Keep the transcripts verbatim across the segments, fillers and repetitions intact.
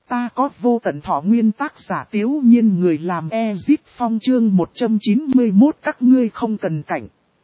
Ta có vô tận thọ nguyên tác giả Tiếu Nhiên người làm Ezip Phong chương một trăm chín mươi mốt các ngươi không cần cảnh.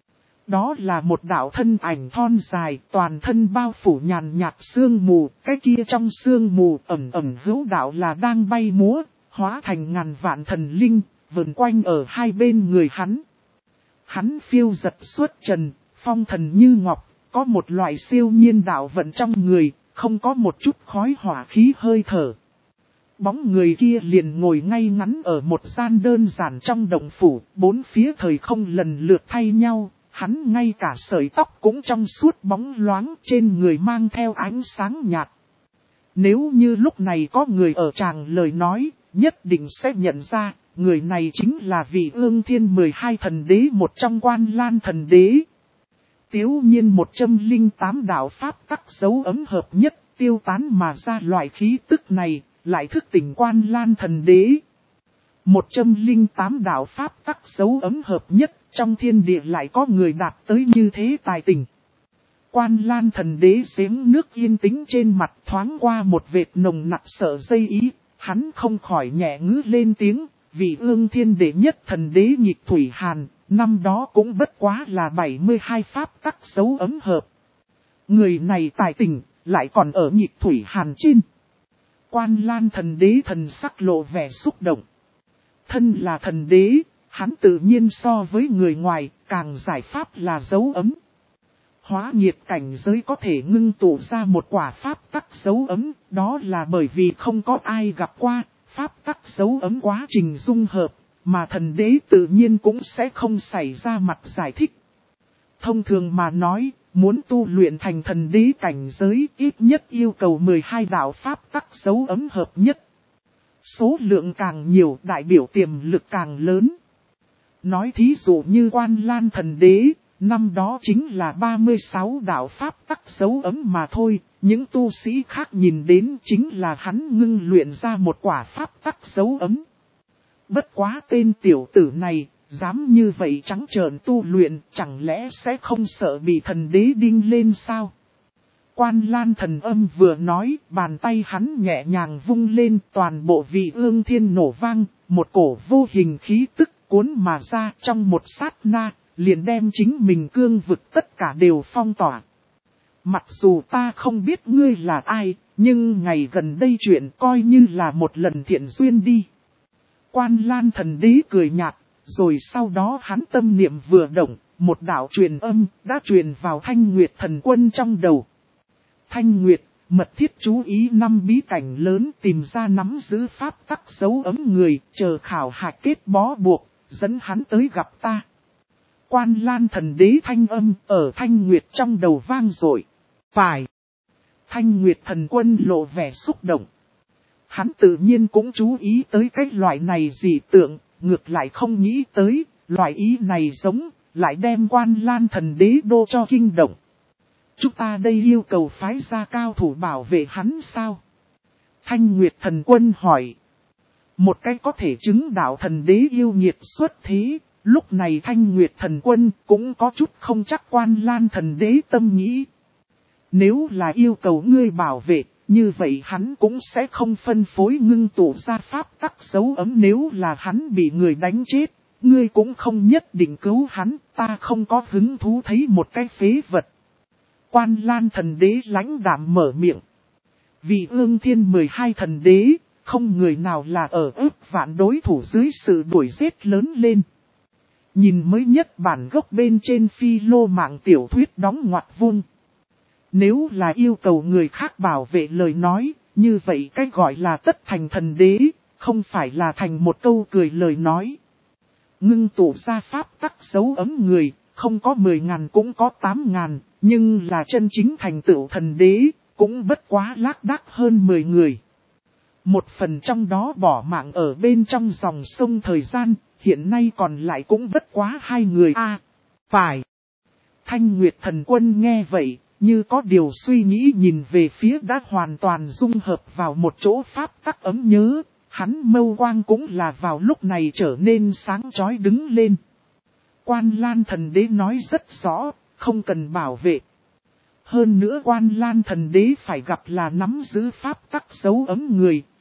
Đó là một đạo thân ảnh thon dài, toàn thân bao phủ nhàn nhạt sương mù, cái kia trong sương mù ẩm ẩm hữu đạo là đang bay múa, hóa thành ngàn vạn thần linh, vần quanh ở hai bên người hắn. Hắn phiêu giật xuất trần, phong thần như ngọc, có một loại siêu nhiên đạo vận trong người, không có một chút khói hỏa khí hơi thở. Bóng người kia liền ngồi ngay ngắn ở một gian đơn giản trong động phủ, bốn phía thời không lần lượt thay nhau, hắn ngay cả sợi tóc cũng trong suốt bóng loáng trên người mang theo ánh sáng nhạt. Nếu như lúc này có người ở tràng lời nói, nhất định sẽ nhận ra, người này chính là vị Ương Thiên mười hai thần đế một trong Quan Lan thần đế. Tiếu Nhiên một trăm lẻ tám đạo pháp tắc dấu ấm hợp nhất, tiêu tán mà ra loại khí tức này, lại thức tỉnh Quan Lan thần đế. một trăm lẻ tám đạo pháp tắc dấu ấm hợp nhất, trong thiên địa lại có người đạt tới như thế tài tình. Quan Lan thần đế giếng nước yên tĩnh trên mặt thoáng qua một vệt nồng nặc sợ dây ý, hắn không khỏi nhẹ ngữ lên tiếng, vì Ương Thiên đệ nhất thần đế Nhịp Thủy Hàn, năm đó cũng bất quá là bảy mươi hai pháp tắc dấu ấm hợp. Người này tài tình, lại còn ở Nhịp Thủy Hàn trên. Quan Lan thần đế thần sắc lộ vẻ xúc động. Thân là thần đế, hắn tự nhiên so với người ngoài, càng giải pháp là dấu ấm. Hóa nhiệt cảnh giới có thể ngưng tụ ra một quả pháp tắc dấu ấm, đó là bởi vì không có ai gặp qua, pháp tắc dấu ấm quá trình dung hợp, mà thần đế tự nhiên cũng sẽ không xảy ra mặt giải thích. Thông thường mà nói, muốn tu luyện thành thần đế cảnh giới ít nhất yêu cầu mười hai đạo pháp tắc dấu ấm hợp nhất. Số lượng càng nhiều đại biểu tiềm lực càng lớn. Nói thí dụ như Quan Lan thần đế, năm đó chính là ba mươi sáu đạo pháp tắc dấu ấm mà thôi, những tu sĩ khác nhìn đến chính là hắn ngưng luyện ra một quả pháp tắc dấu ấm. Bất quá tên tiểu tử này, dám như vậy trắng trợn tu luyện, chẳng lẽ sẽ không sợ bị thần đế đinh lên sao? Quan Lan thần âm vừa nói, bàn tay hắn nhẹ nhàng vung lên, toàn bộ vị Ương Thiên nổ vang, một cổ vô hình khí tức cuốn mà ra trong một sát na, liền đem chính mình cương vực tất cả đều phong tỏa. Mặc dù ta không biết ngươi là ai, nhưng ngày gần đây chuyện coi như là một lần thiện duyên đi. Quan Lan thần đế cười nhạt, rồi sau đó hắn tâm niệm vừa động, một đạo truyền âm đã truyền vào Thanh Nguyệt thần quân trong đầu. Thanh Nguyệt, mật thiết chú ý năm bí cảnh lớn tìm ra nắm giữ pháp tắc dấu ấm người, chờ khảo hạch kết bó buộc, dẫn hắn tới gặp ta. Quan Lan thần đế thanh âm ở Thanh Nguyệt trong đầu vang dội. Phải. Thanh Nguyệt thần quân lộ vẻ xúc động. Hắn tự nhiên cũng chú ý tới cái loại này dị tượng, ngược lại không nghĩ tới, loại ý này giống, lại đem Quan Lan thần đế đô cho kinh động. Chúng ta đây yêu cầu phái ra cao thủ bảo vệ hắn sao? Thanh Nguyệt thần quân hỏi. Một cái có thể chứng đạo thần đế yêu nghiệt xuất thế, lúc này Thanh Nguyệt thần quân cũng có chút không chắc Quan Lan thần đế tâm nghĩ. Nếu là yêu cầu ngươi bảo vệ, như vậy hắn cũng sẽ không phân phối ngưng tụ ra pháp tắc dấu ấm. Nếu là hắn bị người đánh chết, ngươi cũng không nhất định cứu hắn, ta không có hứng thú thấy một cái phế vật. Quan Lan thần đế lãnh đạm mở miệng. Vì Ương Thiên mười hai thần đế, không người nào là ở ước vạn đối thủ dưới sự đuổi giết lớn lên. Nhìn mới nhất bản gốc bên trên phi lô mạng tiểu thuyết đóng ngoặc vuông. Nếu là yêu cầu người khác bảo vệ lời nói, như vậy cách gọi là tất thành thần đế, không phải là thành một câu cười lời nói. Ngưng tụ ra pháp tắc dấu ấm người, không có mười ngàn cũng có tám ngàn, nhưng là chân chính thành tựu thần đế, cũng bất quá lác đác hơn mười người. Một phần trong đó bỏ mạng ở bên trong dòng sông thời gian, hiện nay còn lại cũng bất quá hai người a à, phải. Thanh Nguyệt thần quân nghe vậy, như có điều suy nghĩ nhìn về phía đã hoàn toàn dung hợp vào một chỗ pháp tắc ấm nhớ, hắn mâu quang cũng là vào lúc này trở nên sáng chói đứng lên. Quan Lan thần đế nói rất rõ, không cần bảo vệ. Hơn nữa Quan Lan thần đế phải gặp là nắm giữ pháp tắc dấu ấm người,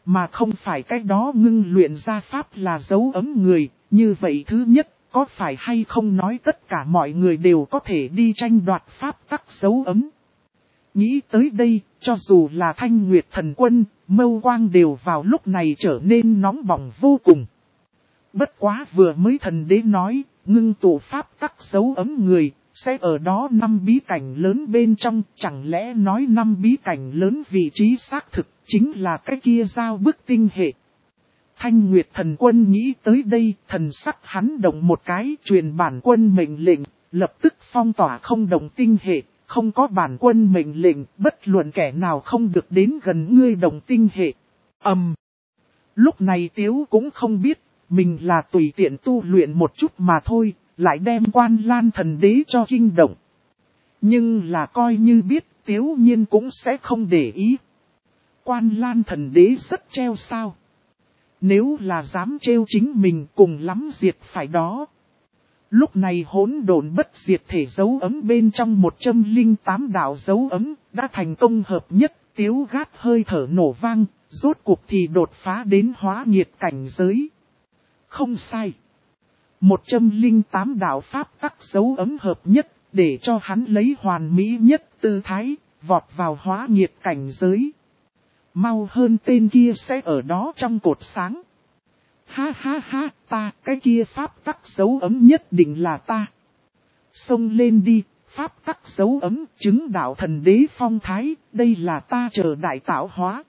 mà không phải cái đó ngưng luyện ra pháp là dấu ấm người, như vậy thứ nhất, có phải hay không nói tất cả mọi người đều có thể đi tranh đoạt pháp tắc dấu ấm. Nghĩ tới đây, cho dù là Thanh Nguyệt Thần Quân, Mâu Quang đều vào lúc này trở nên nóng bỏng vô cùng. Bất quá vừa mới thần đế nói, ngưng tụ pháp tắc dấu ấm người, sẽ ở đó năm bí cảnh lớn bên trong, chẳng lẽ nói năm bí cảnh lớn vị trí xác thực, chính là cái kia giao bức tinh hệ. Thanh Nguyệt Thần Quân nghĩ tới đây, thần sắc hắn động một cái, truyền bản quân mệnh lệnh, lập tức phong tỏa không động tinh hệ, không có bản quân mệnh lệnh, bất luận kẻ nào không được đến gần ngươi động tinh hệ. Ầm. Um. Lúc này Tiếu cũng không biết, mình là tùy tiện tu luyện một chút mà thôi, lại đem Quan Lan thần đế cho kinh động. Nhưng là coi như biết, Tiếu nhiên cũng sẽ không để ý. Quan Lan thần đế rất treo sao. Nếu là dám trêu chính mình cùng lắm diệt phải đó. Lúc này hỗn độn bất diệt thể dấu ấm bên trong một trăm lẻ tám đạo dấu ấm đã thành công hợp nhất, Tiếu gát hơi thở nổ vang, rốt cuộc thì đột phá đến hóa nhiệt cảnh giới. Không sai. một trăm lẻ tám đạo pháp tắc dấu ấm hợp nhất, để cho hắn lấy hoàn mỹ nhất tư thái, vọt vào hóa nhiệt cảnh giới. Mau hơn tên kia sẽ ở đó trong cột sáng. Ha ha ha, ta, cái kia pháp tắc dấu ấm nhất định là ta. Xông lên đi, pháp tắc dấu ấm, chứng đạo thần đế phong thái, đây là ta chờ đại tạo hóa.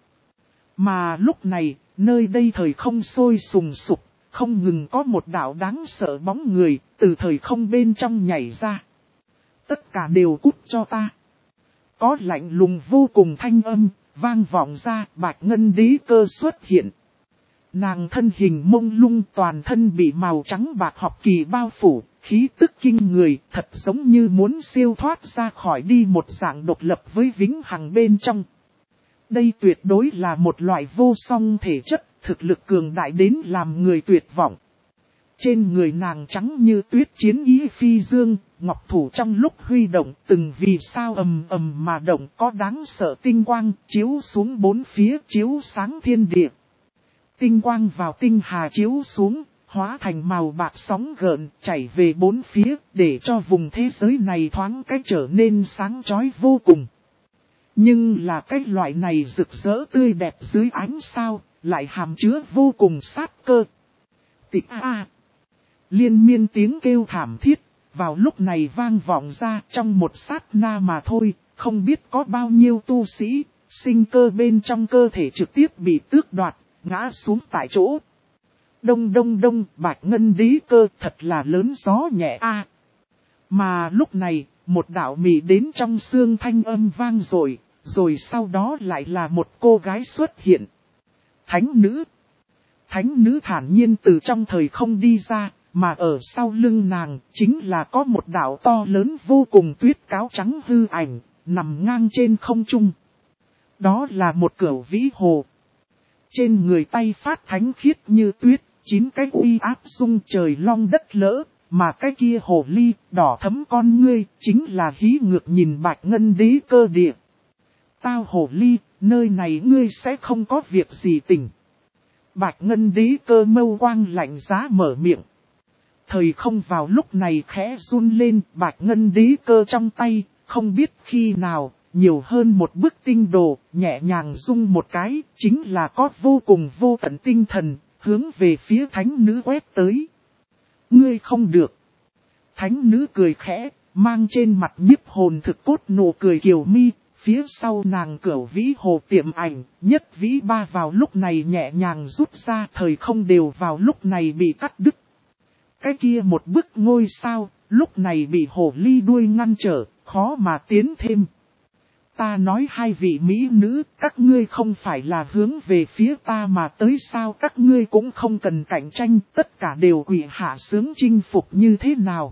Mà lúc này, nơi đây thời không sôi sùng sục, không ngừng có một đạo đáng sợ bóng người, từ thời không bên trong nhảy ra. Tất cả đều cút cho ta. Có lạnh lùng vô cùng thanh âm, vang vọng ra, Bạch Ngân Đế Cơ xuất hiện. Nàng thân hình mông lung, toàn thân bị màu trắng bạc học kỳ bao phủ, khí tức kinh người, thật giống như muốn siêu thoát ra khỏi đi một dạng độc lập với vĩnh hằng bên trong. Đây tuyệt đối là một loại vô song thể chất, thực lực cường đại đến làm người tuyệt vọng. Trên người nàng trắng như tuyết chiến ý phi dương, ngọc thủ trong lúc huy động từng vì sao ầm ầm mà động, có đáng sợ tinh quang chiếu xuống bốn phía, chiếu sáng thiên địa. Tinh quang vào tinh hà chiếu xuống, hóa thành màu bạc sóng gợn chảy về bốn phía, để cho vùng thế giới này thoáng cách trở nên sáng chói vô cùng. Nhưng là cái loại này rực rỡ tươi đẹp dưới ánh sao, lại hàm chứa vô cùng sát cơ. Tịch a à. Liên miên tiếng kêu thảm thiết, vào lúc này vang vọng ra trong một sát na mà thôi, không biết có bao nhiêu tu sĩ, sinh cơ bên trong cơ thể trực tiếp bị tước đoạt, ngã xuống tại chỗ. Đông đông đông, Bạch Ngân Đế Cơ thật là lớn gió nhẹ a. À. Mà lúc này, một đạo mị đến trong xương thanh âm vang rồi, rồi sau đó lại là một cô gái xuất hiện. Thánh nữ. Thánh nữ thản nhiên từ trong thời không đi ra, mà ở sau lưng nàng chính là có một đạo to lớn vô cùng tuyết cáo trắng hư ảnh, nằm ngang trên không trung. Đó là một cửu vĩ hồ. Trên người tay phát thánh khiết như tuyết, chín cái uy áp sung trời long đất lỡ, mà cái kia hồ ly đỏ thấm con ngươi chính là hí ngược nhìn Bạch Ngân Đế Cơ địa. Tao hồ ly, nơi này ngươi sẽ không có việc gì tỉnh. Bạch Ngân Đế Cơ mâu quang lạnh giá mở miệng. Thời không vào lúc này khẽ run lên, Bạch Ngân Đế Cơ trong tay, không biết khi nào, nhiều hơn một bức tinh đồ, nhẹ nhàng rung một cái, chính là có vô cùng vô tận tinh thần, hướng về phía thánh nữ quét tới. Ngươi không được. Thánh nữ cười khẽ, mang trên mặt nhiếp hồn thực cốt nụ cười kiều mi, phía sau nàng cửu vĩ hồ tiệm ảnh, nhất vĩ ba vào lúc này nhẹ nhàng rút ra, thời không đều vào lúc này bị cắt đứt. Cái kia một bức ngôi sao, lúc này bị hồ ly đuôi ngăn trở, khó mà tiến thêm. Ta nói hai vị mỹ nữ, các ngươi không phải là hướng về phía ta mà tới sao, các ngươi cũng không cần cạnh tranh, tất cả đều quỳ hạ sướng chinh phục như thế nào.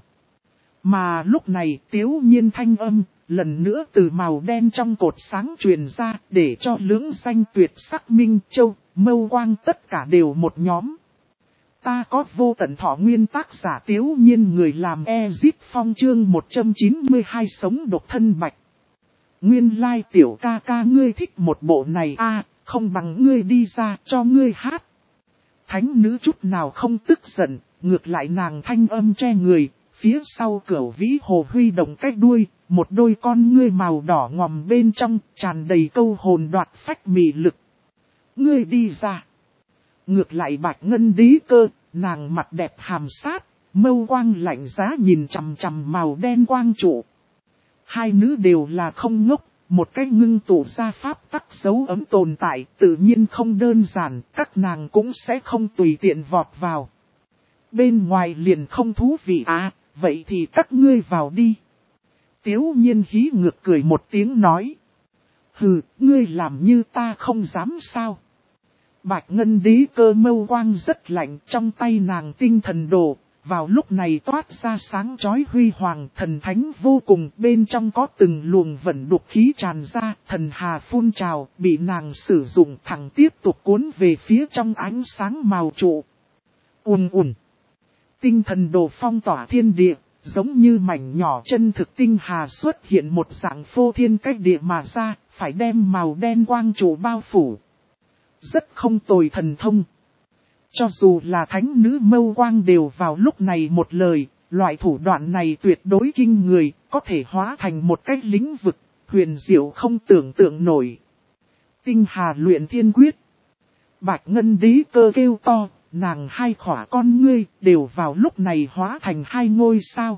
Mà lúc này Tiếu Nhiên thanh âm, lần nữa từ màu đen trong cột sáng truyền ra, để cho lưỡng danh tuyệt sắc Minh Châu, Mâu Quang tất cả đều một nhóm. Ta có vô tận thọ nguyên, tác giả Tiếu Nhiên, người làm Ezip Phong, chương một trăm chín mươi hai sống độc thân bạch. Nguyên lai tiểu ca ca ngươi thích một bộ này a, không bằng ngươi đi ra cho ngươi hát. Thánh nữ chút nào không tức giận, ngược lại nàng thanh âm che người, phía sau cửu vĩ hồ huy động cái đuôi, một đôi con ngươi màu đỏ ngòm bên trong, tràn đầy câu hồn đoạt phách mị lực. Ngươi đi ra. Ngược lại Bạch Ngân Đế Cơ, nàng mặt đẹp hàm sát, mâu quang lạnh giá nhìn chằm chằm màu đen quang trụ. Hai nữ đều là không ngốc, một cái ngưng tụ ra pháp tắc dấu ấm tồn tại, tự nhiên không đơn giản, các nàng cũng sẽ không tùy tiện vọt vào. Bên ngoài liền không thú vị à, vậy thì các ngươi vào đi. Tiếu nhiên hí ngược cười một tiếng nói. Hừ, ngươi làm như ta không dám sao. Bạch Ngân Đế Cơ mâu quang rất lạnh, trong tay nàng tinh thần đồ, vào lúc này toát ra sáng chói huy hoàng, thần thánh vô cùng, bên trong có từng luồng vận đục khí tràn ra, thần hà phun trào, bị nàng sử dụng thẳng tiếp tục cuốn về phía trong ánh sáng màu trụ. Ùn ùn. Tinh thần đồ phong tỏa thiên địa, giống như mảnh nhỏ chân thực tinh hà xuất hiện một dạng phô thiên cách địa mà ra, phải đem màu đen quang trụ bao phủ. Rất không tồi thần thông. Cho dù là thánh nữ mâu quang đều vào lúc này một lời, loại thủ đoạn này tuyệt đối kinh người, có thể hóa thành một cái lĩnh vực, huyền diệu không tưởng tượng nổi. Tinh hà luyện thiên quyết. Bạch Ngân Đế Cơ kêu to, nàng hai khỏa con ngươi đều vào lúc này hóa thành hai ngôi sao.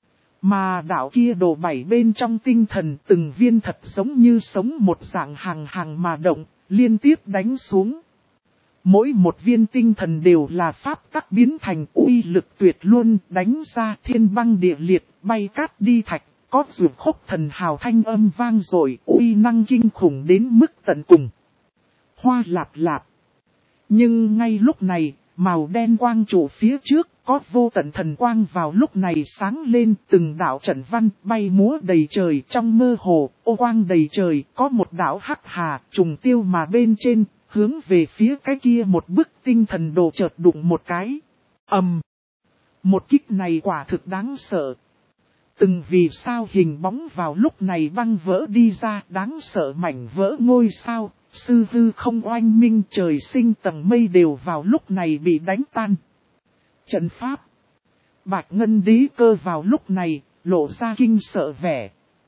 Mà đạo kia đồ bảy bên trong tinh thần từng viên thật giống như sống một dạng hàng hàng mà động, liên tiếp đánh xuống. Mỗi một viên tinh thần đều là pháp tắc biến thành uy lực tuyệt luôn, đánh ra thiên băng địa liệt, bay cát đi thạch, có dược khúc thần hào thanh âm vang dội, uy năng kinh khủng đến mức tận cùng. Hoa lạp lạp. Nhưng ngay lúc này, màu đen quang trụ phía trước, có vô tận thần quang vào lúc này sáng lên, từng đạo trận văn bay múa đầy trời, trong mơ hồ, ô quang đầy trời, có một đạo hắc hà trùng tiêu mà bên trên, hướng về phía cái kia một bức tinh thần đồ chợt đụng một cái. Ầm. Um. Một kích này quả thực đáng sợ. Từng vì sao hình bóng vào lúc này băng vỡ đi ra, đáng sợ mảnh vỡ ngôi sao, sư hư không oanh minh, trời sinh tầng mây đều vào lúc này bị đánh tan. Trận pháp. Bạch Ngân Đế Cơ vào lúc này, lộ ra kinh sợ vẻ.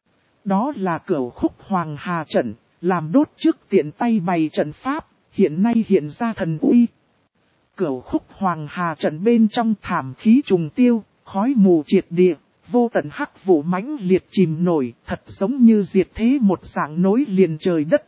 Đó là cửu khúc hoàng hà trận, làm đốt trước tiện tay bày trận pháp, hiện nay hiện ra thần uy. Cửu khúc hoàng hà trận bên trong thảm khí trùng tiêu, khói mù triệt địa, vô tận hắc vụ mãnh liệt chìm nổi, thật giống như diệt thế một dạng nối liền trời đất.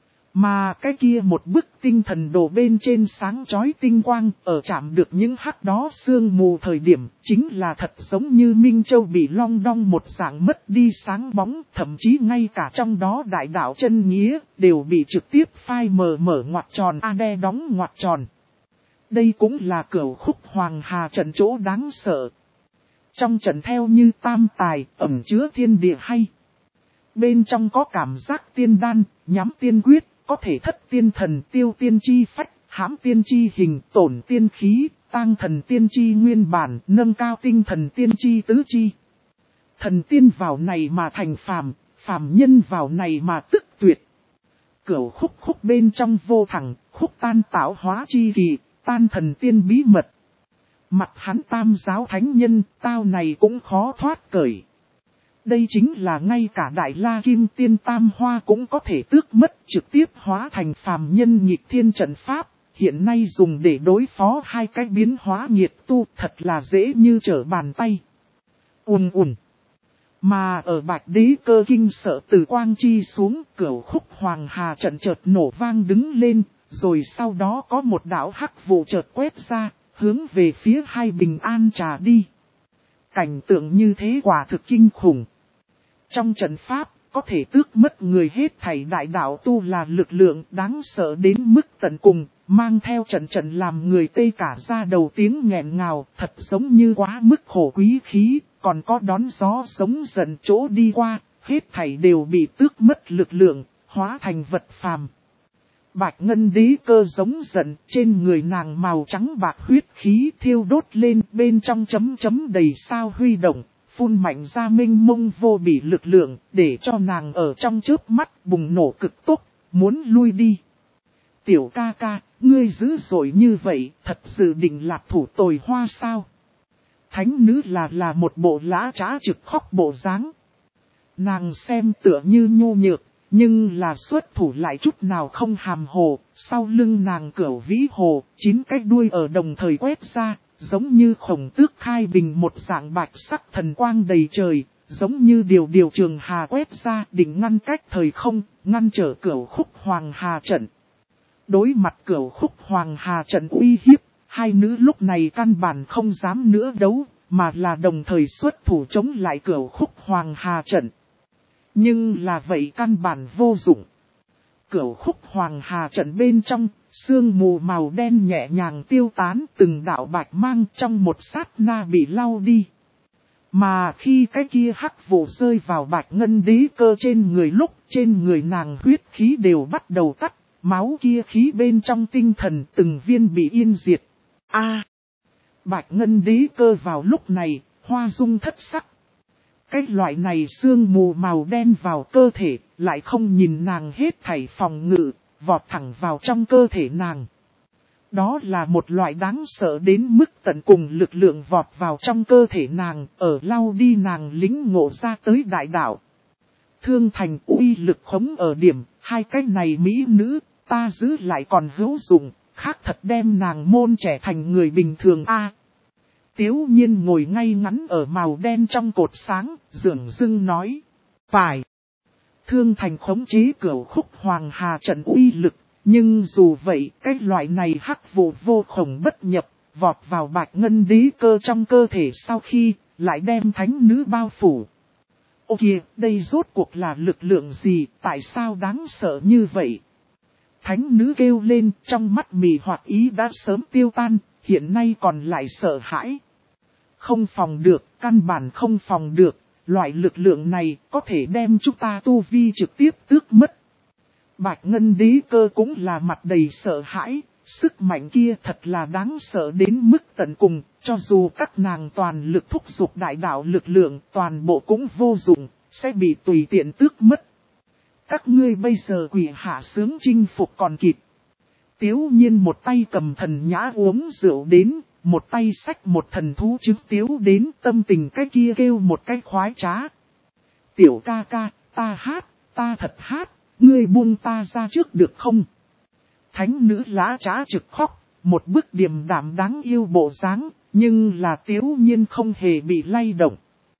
Mà cái kia một bức tinh thần đồ bên trên sáng chói tinh quang, ở chạm được những hắc đó sương mù thời điểm, chính là thật giống như Minh Châu bị long đong một dạng mất đi sáng bóng, thậm chí ngay cả trong đó đại đạo chân nghĩa, đều bị trực tiếp phai mờ mở ngoặc tròn a đe đóng ngoặc tròn. Đây cũng là cửu khúc hoàng hà trận chỗ đáng sợ. Trong trận theo như tam tài, ẩn chứa thiên địa hay. Bên trong có cảm giác tiên đan, nhắm tiên quyết, có thể thất tiên thần, tiêu tiên chi phách, hãm tiên chi hình, tổn tiên khí, tang thần tiên chi nguyên bản, nâng cao tinh thần tiên chi tứ chi. Thần tiên vào này mà thành phàm, phàm nhân vào này mà tức tuyệt. Cửu khúc khúc bên trong vô thẳng, khúc tan tạo hóa chi kỳ, tan thần tiên bí mật. Mặt hắn tam giáo thánh nhân, tao này cũng khó thoát cởi. Đây chính là ngay cả Đại La Kim Tiên Tam Hoa cũng có thể tước mất, trực tiếp hóa thành phàm nhân nghịch thiên trận pháp, hiện nay dùng để đối phó hai cái biến hóa nhiệt tu, thật là dễ như trở bàn tay. Ùn ùn. Mà ở Bạch Đế Cơ kinh sợ từ quang chi xuống, cửu khúc hoàng hà trận chợt nổ vang đứng lên, rồi sau đó có một đạo hắc vụ chợt quét ra, hướng về phía hai bình an trà đi. Cảnh tượng như thế quả thực kinh khủng. Trong trận pháp, có thể tước mất người hết thảy đại đạo tu là lực lượng đáng sợ đến mức tận cùng, mang theo trận trận làm người tê cả ra đầu tiếng nghẹn ngào, thật giống như quá mức khổ quý khí, còn có đón gió sống dần chỗ đi qua, hết thảy đều bị tước mất lực lượng, hóa thành vật phàm. Bạch Ngân Đế Cơ giống giận, trên người nàng màu trắng bạc huyết khí thiêu đốt lên, bên trong chấm chấm đầy sao huy động, phun mạnh ra mênh mông vô bỉ lực lượng, để cho nàng ở trong chớp mắt bùng nổ cực tốc, muốn lui đi. Tiểu ca ca, ngươi dữ dội như vậy, thật sự định lạc thủ tồi hoa sao? Thánh nữ là là một bộ lã trá trực khóc bộ dáng. Nàng xem tựa như nhô nhược, nhưng là xuất thủ lại chút nào không hàm hồ. Sau lưng nàng cửu vĩ hồ, chín cái đuôi ở đồng thời quét ra, giống như khổng tước khai bình một dạng bạch sắc thần quang đầy trời. Giống như điều điều trường hà quét ra định ngăn cách thời không, ngăn trở cửu khúc hoàng hà trận. Đối mặt cửu khúc hoàng hà trận uy hiếp, hai nữ lúc này căn bản không dám nữa đấu, mà là đồng thời xuất thủ chống lại cửu khúc hoàng hà trận. Nhưng là vậy căn bản vô dụng. Cửu khúc hoàng hà trận bên trong, sương mù màu đen nhẹ nhàng tiêu tán, từng đạo bạch mang trong một sát na bị lau đi. Mà khi cái kia hắc vụ rơi vào bạch ngân đế cơ trên người lúc, trên người nàng huyết khí đều bắt đầu tắt, máu kia khí bên trong tinh thần từng viên bị yên diệt. A, bạch ngân đế cơ vào lúc này, hoa dung thất sắc. Cái loại này sương mù màu đen vào cơ thể, lại không nhìn nàng hết thảy phòng ngự, vọt thẳng vào trong cơ thể nàng. Đó là một loại đáng sợ đến mức tận cùng lực lượng vọt vào trong cơ thể nàng, ở lau đi nàng lính ngộ ra tới đại đạo. Thương thành uy lực khống ở điểm, hai cái này mỹ nữ, ta giữ lại còn hữu dụng, khác thật đem nàng môn trẻ thành người bình thường a. Tiếu nhiên ngồi ngay ngắn ở màu đen trong cột sáng, dường dưng nói. Phải. Thương thành khống chế cửu khúc hoàng hà trận uy lực. Nhưng dù vậy, cái loại này hắc vụ vô khổng bất nhập, vọt vào bạch ngân đế cơ trong cơ thể sau khi, lại đem thánh nữ bao phủ. Ô kìa, đây rốt cuộc là lực lượng gì, tại sao đáng sợ như vậy? Thánh nữ kêu lên, trong mắt mì hoạt ý đã sớm tiêu tan, hiện nay còn lại sợ hãi. Không phòng được, căn bản không phòng được, loại lực lượng này có thể đem chúng ta tu vi trực tiếp tước mất. Bạch ngân đế cơ cũng là mặt đầy sợ hãi, sức mạnh kia thật là đáng sợ đến mức tận cùng, cho dù các nàng toàn lực thúc giục đại đạo lực lượng toàn bộ cũng vô dụng, sẽ bị tùy tiện tước mất. Các ngươi bây giờ quỷ hạ sướng chinh phục còn kịp. Tiếu nhiên một tay cầm thần nhã uống rượu đến, một tay xách một thần thú trứng tiếu đến, tâm tình cái kia kêu một cái khoái trá. Tiểu ca ca, ta hát, ta thật hát. Ngươi buông ta ra trước được không? Thánh nữ lã trá trực khóc, một bức điềm đạm đáng yêu bộ dáng, nhưng là Tiếu nhiên không hề bị lay động.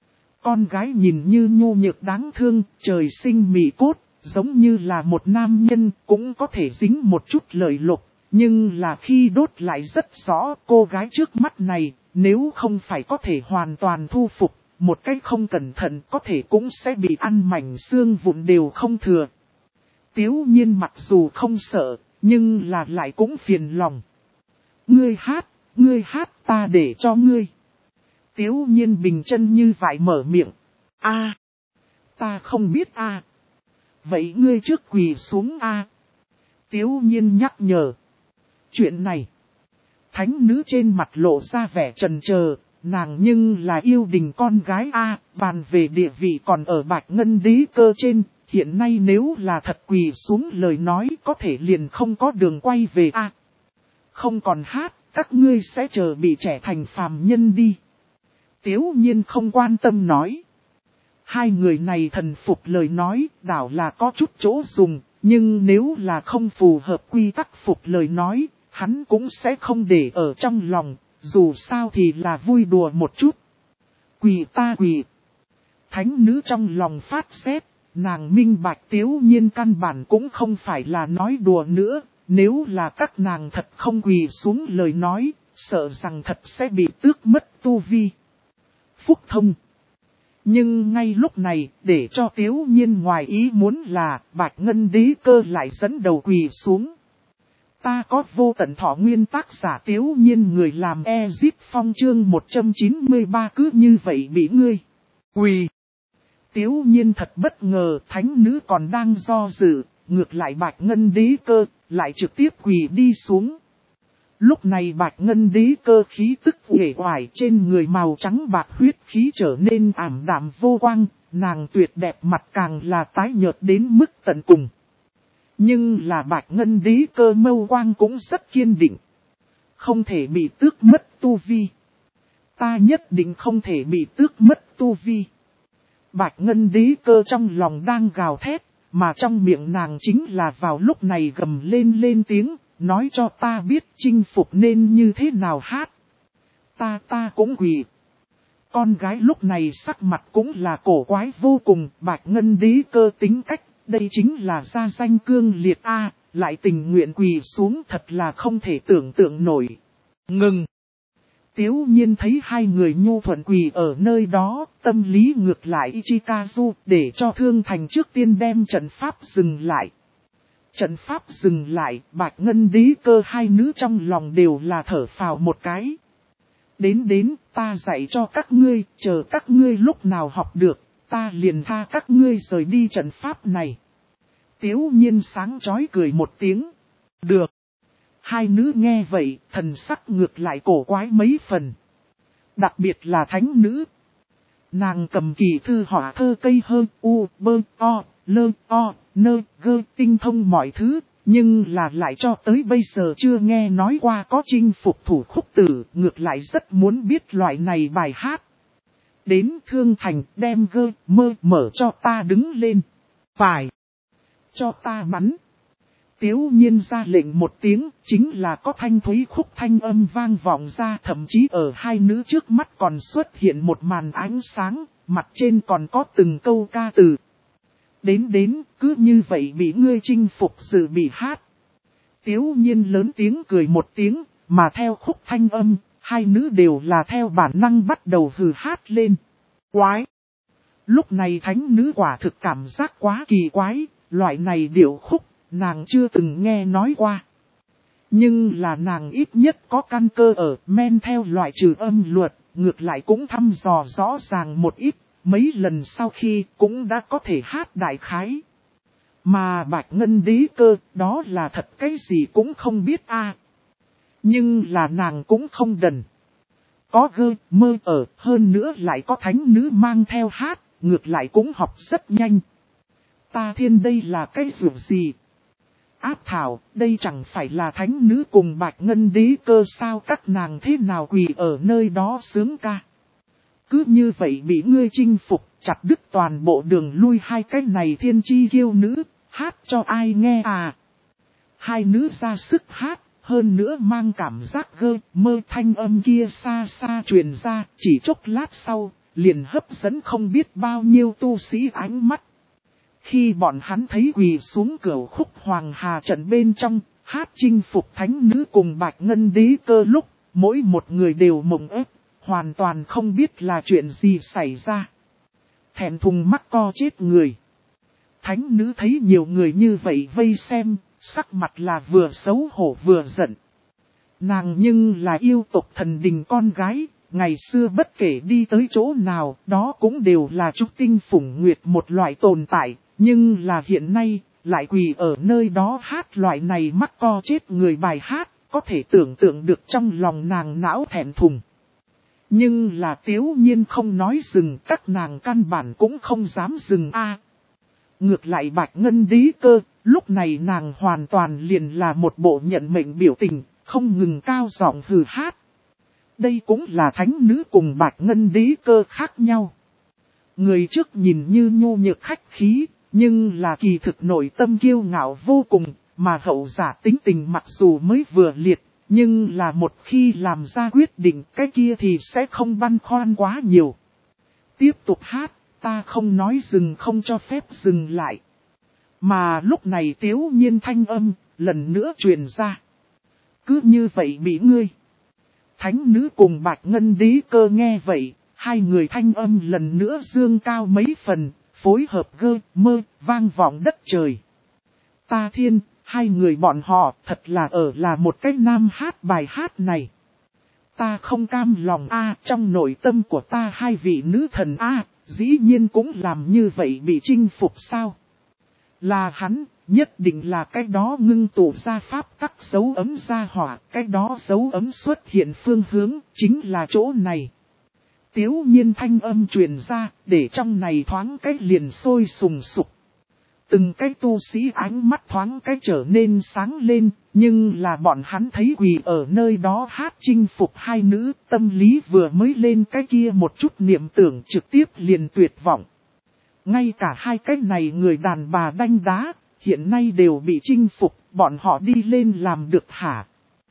Con gái nhìn như nhô nhược đáng thương, trời sinh mị cốt, giống như là một nam nhân cũng có thể dính một chút lợi lục. Nhưng là khi đốt lại rất rõ cô gái trước mắt này, nếu không phải có thể hoàn toàn thu phục, một cách không cẩn thận có thể cũng sẽ bị ăn mảnh xương vụn đều không thừa. Tiếu nhiên mặc dù không sợ, nhưng là lại cũng phiền lòng. Ngươi hát, ngươi hát ta để cho ngươi. Tiếu nhiên bình chân như vậy mở miệng. A, ta không biết a. Vậy ngươi trước quỳ xuống a. Tiếu nhiên nhắc nhở. Chuyện này, thánh nữ trên mặt lộ ra vẻ trần chờ, nàng nhưng là yêu đình con gái a, bàn về địa vị còn ở bạch ngân đế cơ trên. Hiện nay nếu là thật quỳ xuống lời nói có thể liền không có đường quay về a. À, không còn hát, các ngươi sẽ chờ bị trẻ thành phàm nhân đi. Tiếu nhiên không quan tâm nói. Hai người này thần phục lời nói, đảo là có chút chỗ dùng, nhưng nếu là không phù hợp quy tắc phục lời nói, hắn cũng sẽ không để ở trong lòng, dù sao thì là vui đùa một chút. Quỳ ta quỳ. Thánh nữ trong lòng phát xét. Nàng minh bạch Tiếu nhiên căn bản cũng không phải là nói đùa nữa, nếu là các nàng thật không quỳ xuống lời nói, sợ rằng thật sẽ bị tước mất tu vi. Phúc thông. Nhưng ngay lúc này, để cho Tiếu nhiên ngoài ý muốn là bạch ngân đế cơ lại dẫn đầu quỳ xuống. Ta có vô tận thọ nguyên tác giả Tiếu nhiên người làm Ezip Phong chương một trăm chín mươi ba cứ như vậy bị ngươi quỳ. Tiếu nhiên thật bất ngờ thánh nữ còn đang do dự, ngược lại bạch ngân đế cơ, lại trực tiếp quỳ đi xuống. Lúc này bạch ngân đế cơ khí tức uể oải trên người màu trắng bạc huyết khí trở nên ảm đạm vô quang, nàng tuyệt đẹp mặt càng là tái nhợt đến mức tận cùng. Nhưng là Bạch Ngân Đế Cơ mâu quang cũng rất kiên định. Không thể bị tước mất tu vi. Ta nhất định không thể bị tước mất tu vi. Bạch Ngân Đế Cơ trong lòng đang gào thét, mà trong miệng nàng chính là vào lúc này gầm lên lên tiếng, nói cho ta biết chinh phục nên như thế nào hát. Ta ta cũng quỳ. Con gái lúc này sắc mặt cũng là cổ quái vô cùng, Bạch Ngân Đế Cơ tính cách, đây chính là gia danh cương liệt A, lại tình nguyện quỳ xuống thật là không thể tưởng tượng nổi. Ngừng! Tiếu nhiên thấy hai người nhu thuận quỳ ở nơi đó, tâm lý ngược lại Ichikazu để cho Thương Thành trước tiên đem trận pháp dừng lại. Trận pháp dừng lại, Bạch Ngân Đế Cơ hai nữ trong lòng đều là thở phào một cái. Đến đến, ta dạy cho các ngươi, chờ các ngươi lúc nào học được, ta liền tha các ngươi rời đi trận pháp này. Tiếu nhiên sáng chói cười một tiếng. Được. Hai nữ nghe vậy, thần sắc ngược lại cổ quái mấy phần. Đặc biệt là thánh nữ. Nàng cầm kỳ thư họa thơ cây hơn u, bơ, o, lơ, o, nơ, gơ, tinh thông mọi thứ. Nhưng là lại cho tới bây giờ chưa nghe nói qua có chinh phục thủ khúc tử, ngược lại rất muốn biết loại này bài hát. Đến Thương Thành đem gơ, mơ, mở cho ta đứng lên. Phải. Cho ta bắn. Tiếu nhiên ra lệnh một tiếng, chính là có thanh thúy khúc thanh âm vang vọng ra, thậm chí ở hai nữ trước mắt còn xuất hiện một màn ánh sáng, mặt trên còn có từng câu ca từ. Đến đến, cứ như vậy bị ngươi chinh phục sự bị hát. Tiếu nhiên lớn tiếng cười một tiếng, mà theo khúc thanh âm, hai nữ đều là theo bản năng bắt đầu hừ hát lên. Quái! Lúc này thánh nữ quả thực cảm giác quá kỳ quái, loại này điệu khúc, nàng chưa từng nghe nói qua. Nhưng là nàng ít nhất có căn cơ ở men theo loại trừ âm luật, ngược lại cũng thăm dò rõ ràng một ít. Mấy lần sau khi cũng đã có thể hát đại khái. Mà Bạch Ngân Đế Cơ đó là thật cái gì cũng không biết a. Nhưng là nàng cũng không đần. Có gơ, mơ ở, hơn nữa lại có thánh nữ mang theo hát, ngược lại cũng học rất nhanh. Ta thiên đây là cái dù gì? Áp thảo, đây chẳng phải là thánh nữ cùng Bạch Ngân Đế Cơ sao, các nàng thế nào quỳ ở nơi đó sướng ca. Cứ như vậy bị ngươi chinh phục, chặt đứt toàn bộ đường lui hai cái này thiên chi kiêu nữ, hát cho ai nghe à. Hai nữ ra sức hát, hơn nữa mang cảm giác gơ, mơ thanh âm kia xa xa truyền ra, chỉ chốc lát sau, liền hấp dẫn không biết bao nhiêu tu sĩ ánh mắt. Khi bọn hắn thấy quỳ xuống cửu khúc Hoàng Hà trận bên trong, hát chinh phục thánh nữ cùng Bạch Ngân Đế Cơ lúc, mỗi một người đều mộng ép. Hoàn toàn không biết là chuyện gì xảy ra. Thẹn thùng mắc co chết người. Thánh nữ thấy nhiều người như vậy vây xem, sắc mặt là vừa xấu hổ vừa giận. Nàng nhưng là yêu tộc thần đình con gái, ngày xưa bất kể đi tới chỗ nào, đó cũng đều là trúc tinh phủng nguyệt một loại tồn tại, nhưng là hiện nay, lại quỳ ở nơi đó hát loại này mắc co chết người bài hát, có thể tưởng tượng được trong lòng nàng não thẹn thùng. Nhưng là Tiếu nhiên không nói dừng, các nàng căn bản cũng không dám dừng a. Ngược lại Bạch Ngân Đế Cơ, lúc này nàng hoàn toàn liền là một bộ nhận mệnh biểu tình, không ngừng cao giọng hừ hát. Đây cũng là thánh nữ cùng Bạch Ngân Đế Cơ khác nhau. Người trước nhìn như nhô nhược khách khí, nhưng là kỳ thực nội tâm kiêu ngạo vô cùng, mà hậu giả tính tình mặc dù mới vừa liệt. Nhưng là một khi làm ra quyết định cái kia thì sẽ không băn khoăn quá nhiều. Tiếp tục hát, ta không nói dừng không cho phép dừng lại. Mà lúc này Tiếu nhiên thanh âm, lần nữa truyền ra. Cứ như vậy bị ngươi. Thánh nữ cùng Bạch Ngân Đế Cơ nghe vậy, hai người thanh âm lần nữa dương cao mấy phần, phối hợp gơ, mơ, vang vọng đất trời. Ta thiên. Hai người bọn họ thật là ở là một cái nam hát bài hát này. Ta không cam lòng a, trong nội tâm của ta hai vị nữ thần a, dĩ nhiên cũng làm như vậy bị chinh phục sao. Là hắn, nhất định là cái đó ngưng tụ ra pháp tắc dấu ấm ra hỏa, cái đó dấu ấm xuất hiện phương hướng, chính là chỗ này. Tiếu nhiên thanh âm truyền ra, để trong này thoáng cái liền sôi sùng sục. Từng cái tu sĩ ánh mắt thoáng cái trở nên sáng lên, nhưng là bọn hắn thấy quỳ ở nơi đó hát chinh phục hai nữ, tâm lý vừa mới lên cái kia một chút niệm tưởng trực tiếp liền tuyệt vọng. Ngay cả hai cái này người đàn bà đanh đá, hiện nay đều bị chinh phục, bọn họ đi lên làm được hả?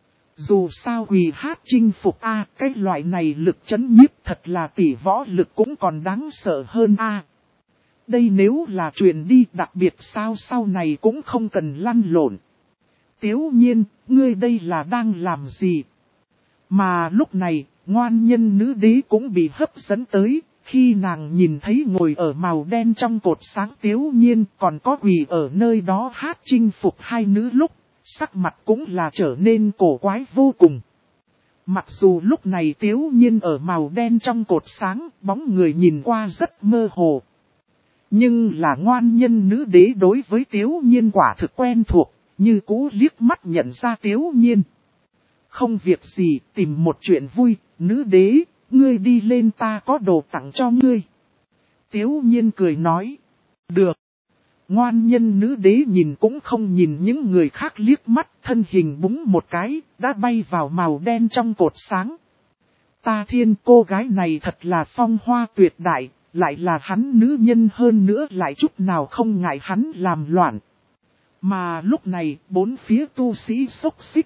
Dù sao quỳ hát chinh phục a, cái loại này lực chấn nhiếp thật là tỷ võ lực cũng còn đáng sợ hơn a. Đây nếu là chuyện đi, đặc biệt sao sau này cũng không cần lăn lộn. Tiếu nhiên, ngươi đây là đang làm gì? Mà lúc này, ngoan nhân nữ đế cũng bị hấp dẫn tới, khi nàng nhìn thấy ngồi ở màu đen trong cột sáng Tiếu nhiên còn có quỳ ở nơi đó hát chinh phục hai nữ lúc, sắc mặt cũng là trở nên cổ quái vô cùng. Mặc dù lúc này Tiếu nhiên ở màu đen trong cột sáng, bóng người nhìn qua rất mơ hồ. Nhưng là ngoan nhân nữ đế đối với Tiếu nhiên quả thực quen thuộc, như cũ liếc mắt nhận ra Tiếu nhiên. Không việc gì, tìm một chuyện vui, nữ đế, ngươi đi lên ta có đồ tặng cho ngươi. Tiếu nhiên cười nói, được. Ngoan nhân nữ đế nhìn cũng không nhìn những người khác liếc mắt, thân hình búng một cái, đã bay vào màu đen trong cột sáng. Ta thiên, cô gái này thật là phong hoa tuyệt đại, lại là hắn nữ nhân hơn nữa lại chút nào không ngại hắn làm loạn. Mà lúc này, bốn phía tu sĩ xốc xích.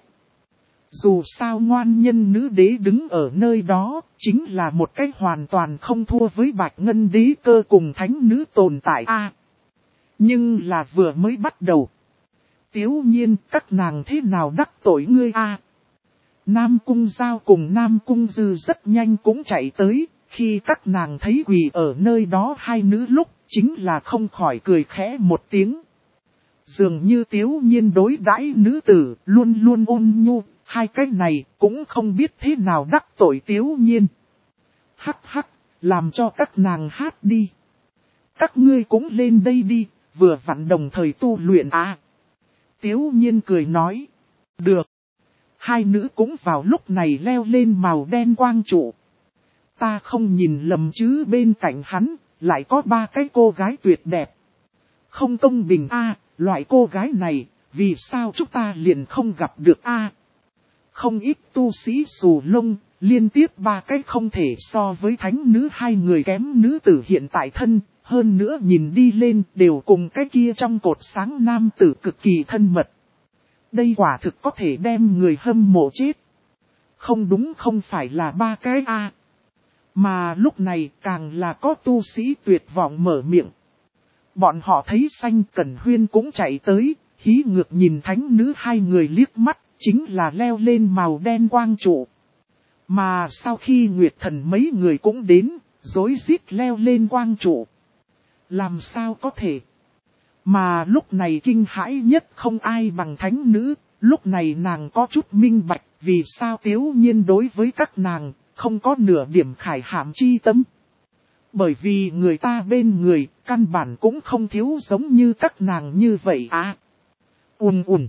Dù sao ngoan nhân nữ đế đứng ở nơi đó, chính là một cái hoàn toàn không thua với bạch ngân đế cơ cùng thánh nữ tồn tại a. Nhưng là vừa mới bắt đầu. Tiếu nhiên các nàng thế nào đắc tội ngươi a? Nam Cung Giao cùng Nam Cung Dư rất nhanh cũng chạy tới, khi các nàng thấy quỳ ở nơi đó hai nữ lúc, chính là không khỏi cười khẽ một tiếng. Dường như Tiếu nhiên đối đãi nữ tử, luôn luôn ôn nhu, hai cái này cũng không biết thế nào đắc tội Tiếu nhiên. Hắc hắc, làm cho các nàng hát đi. Các ngươi cũng lên đây đi, vừa vặn đồng thời tu luyện à. Tiếu nhiên cười nói, được. Hai nữ cũng vào lúc này leo lên màu đen quang trụ. Ta không nhìn lầm chứ, bên cạnh hắn, lại có ba cái cô gái tuyệt đẹp. Không công bình a, loại cô gái này, vì sao chúng ta liền không gặp được a? Không ít tu sĩ xù lông, liên tiếp ba cái không thể so với thánh nữ hai người kém nữ tử hiện tại thân, hơn nữa nhìn đi lên đều cùng cái kia trong cột sáng nam tử cực kỳ thân mật. Đây quả thực có thể đem người hâm mộ chết. Không đúng, không phải là ba cái a. Mà lúc này càng là có tu sĩ tuyệt vọng mở miệng. Bọn họ thấy Xanh Cẩn Huyên cũng chạy tới, hí ngược nhìn thánh nữ hai người liếc mắt, chính là leo lên màu đen quang trụ. Mà sau khi Nguyệt Thần mấy người cũng đến, rối rít leo lên quang trụ. Làm sao có thể? Mà lúc này kinh hãi nhất không ai bằng thánh nữ, lúc này nàng có chút minh bạch vì sao Tiếu nhiên đối với các nàng không có nửa điểm khải hàm chi tâm. Bởi vì người ta bên người, căn bản cũng không thiếu giống như các nàng như vậy à. Ùn ùn.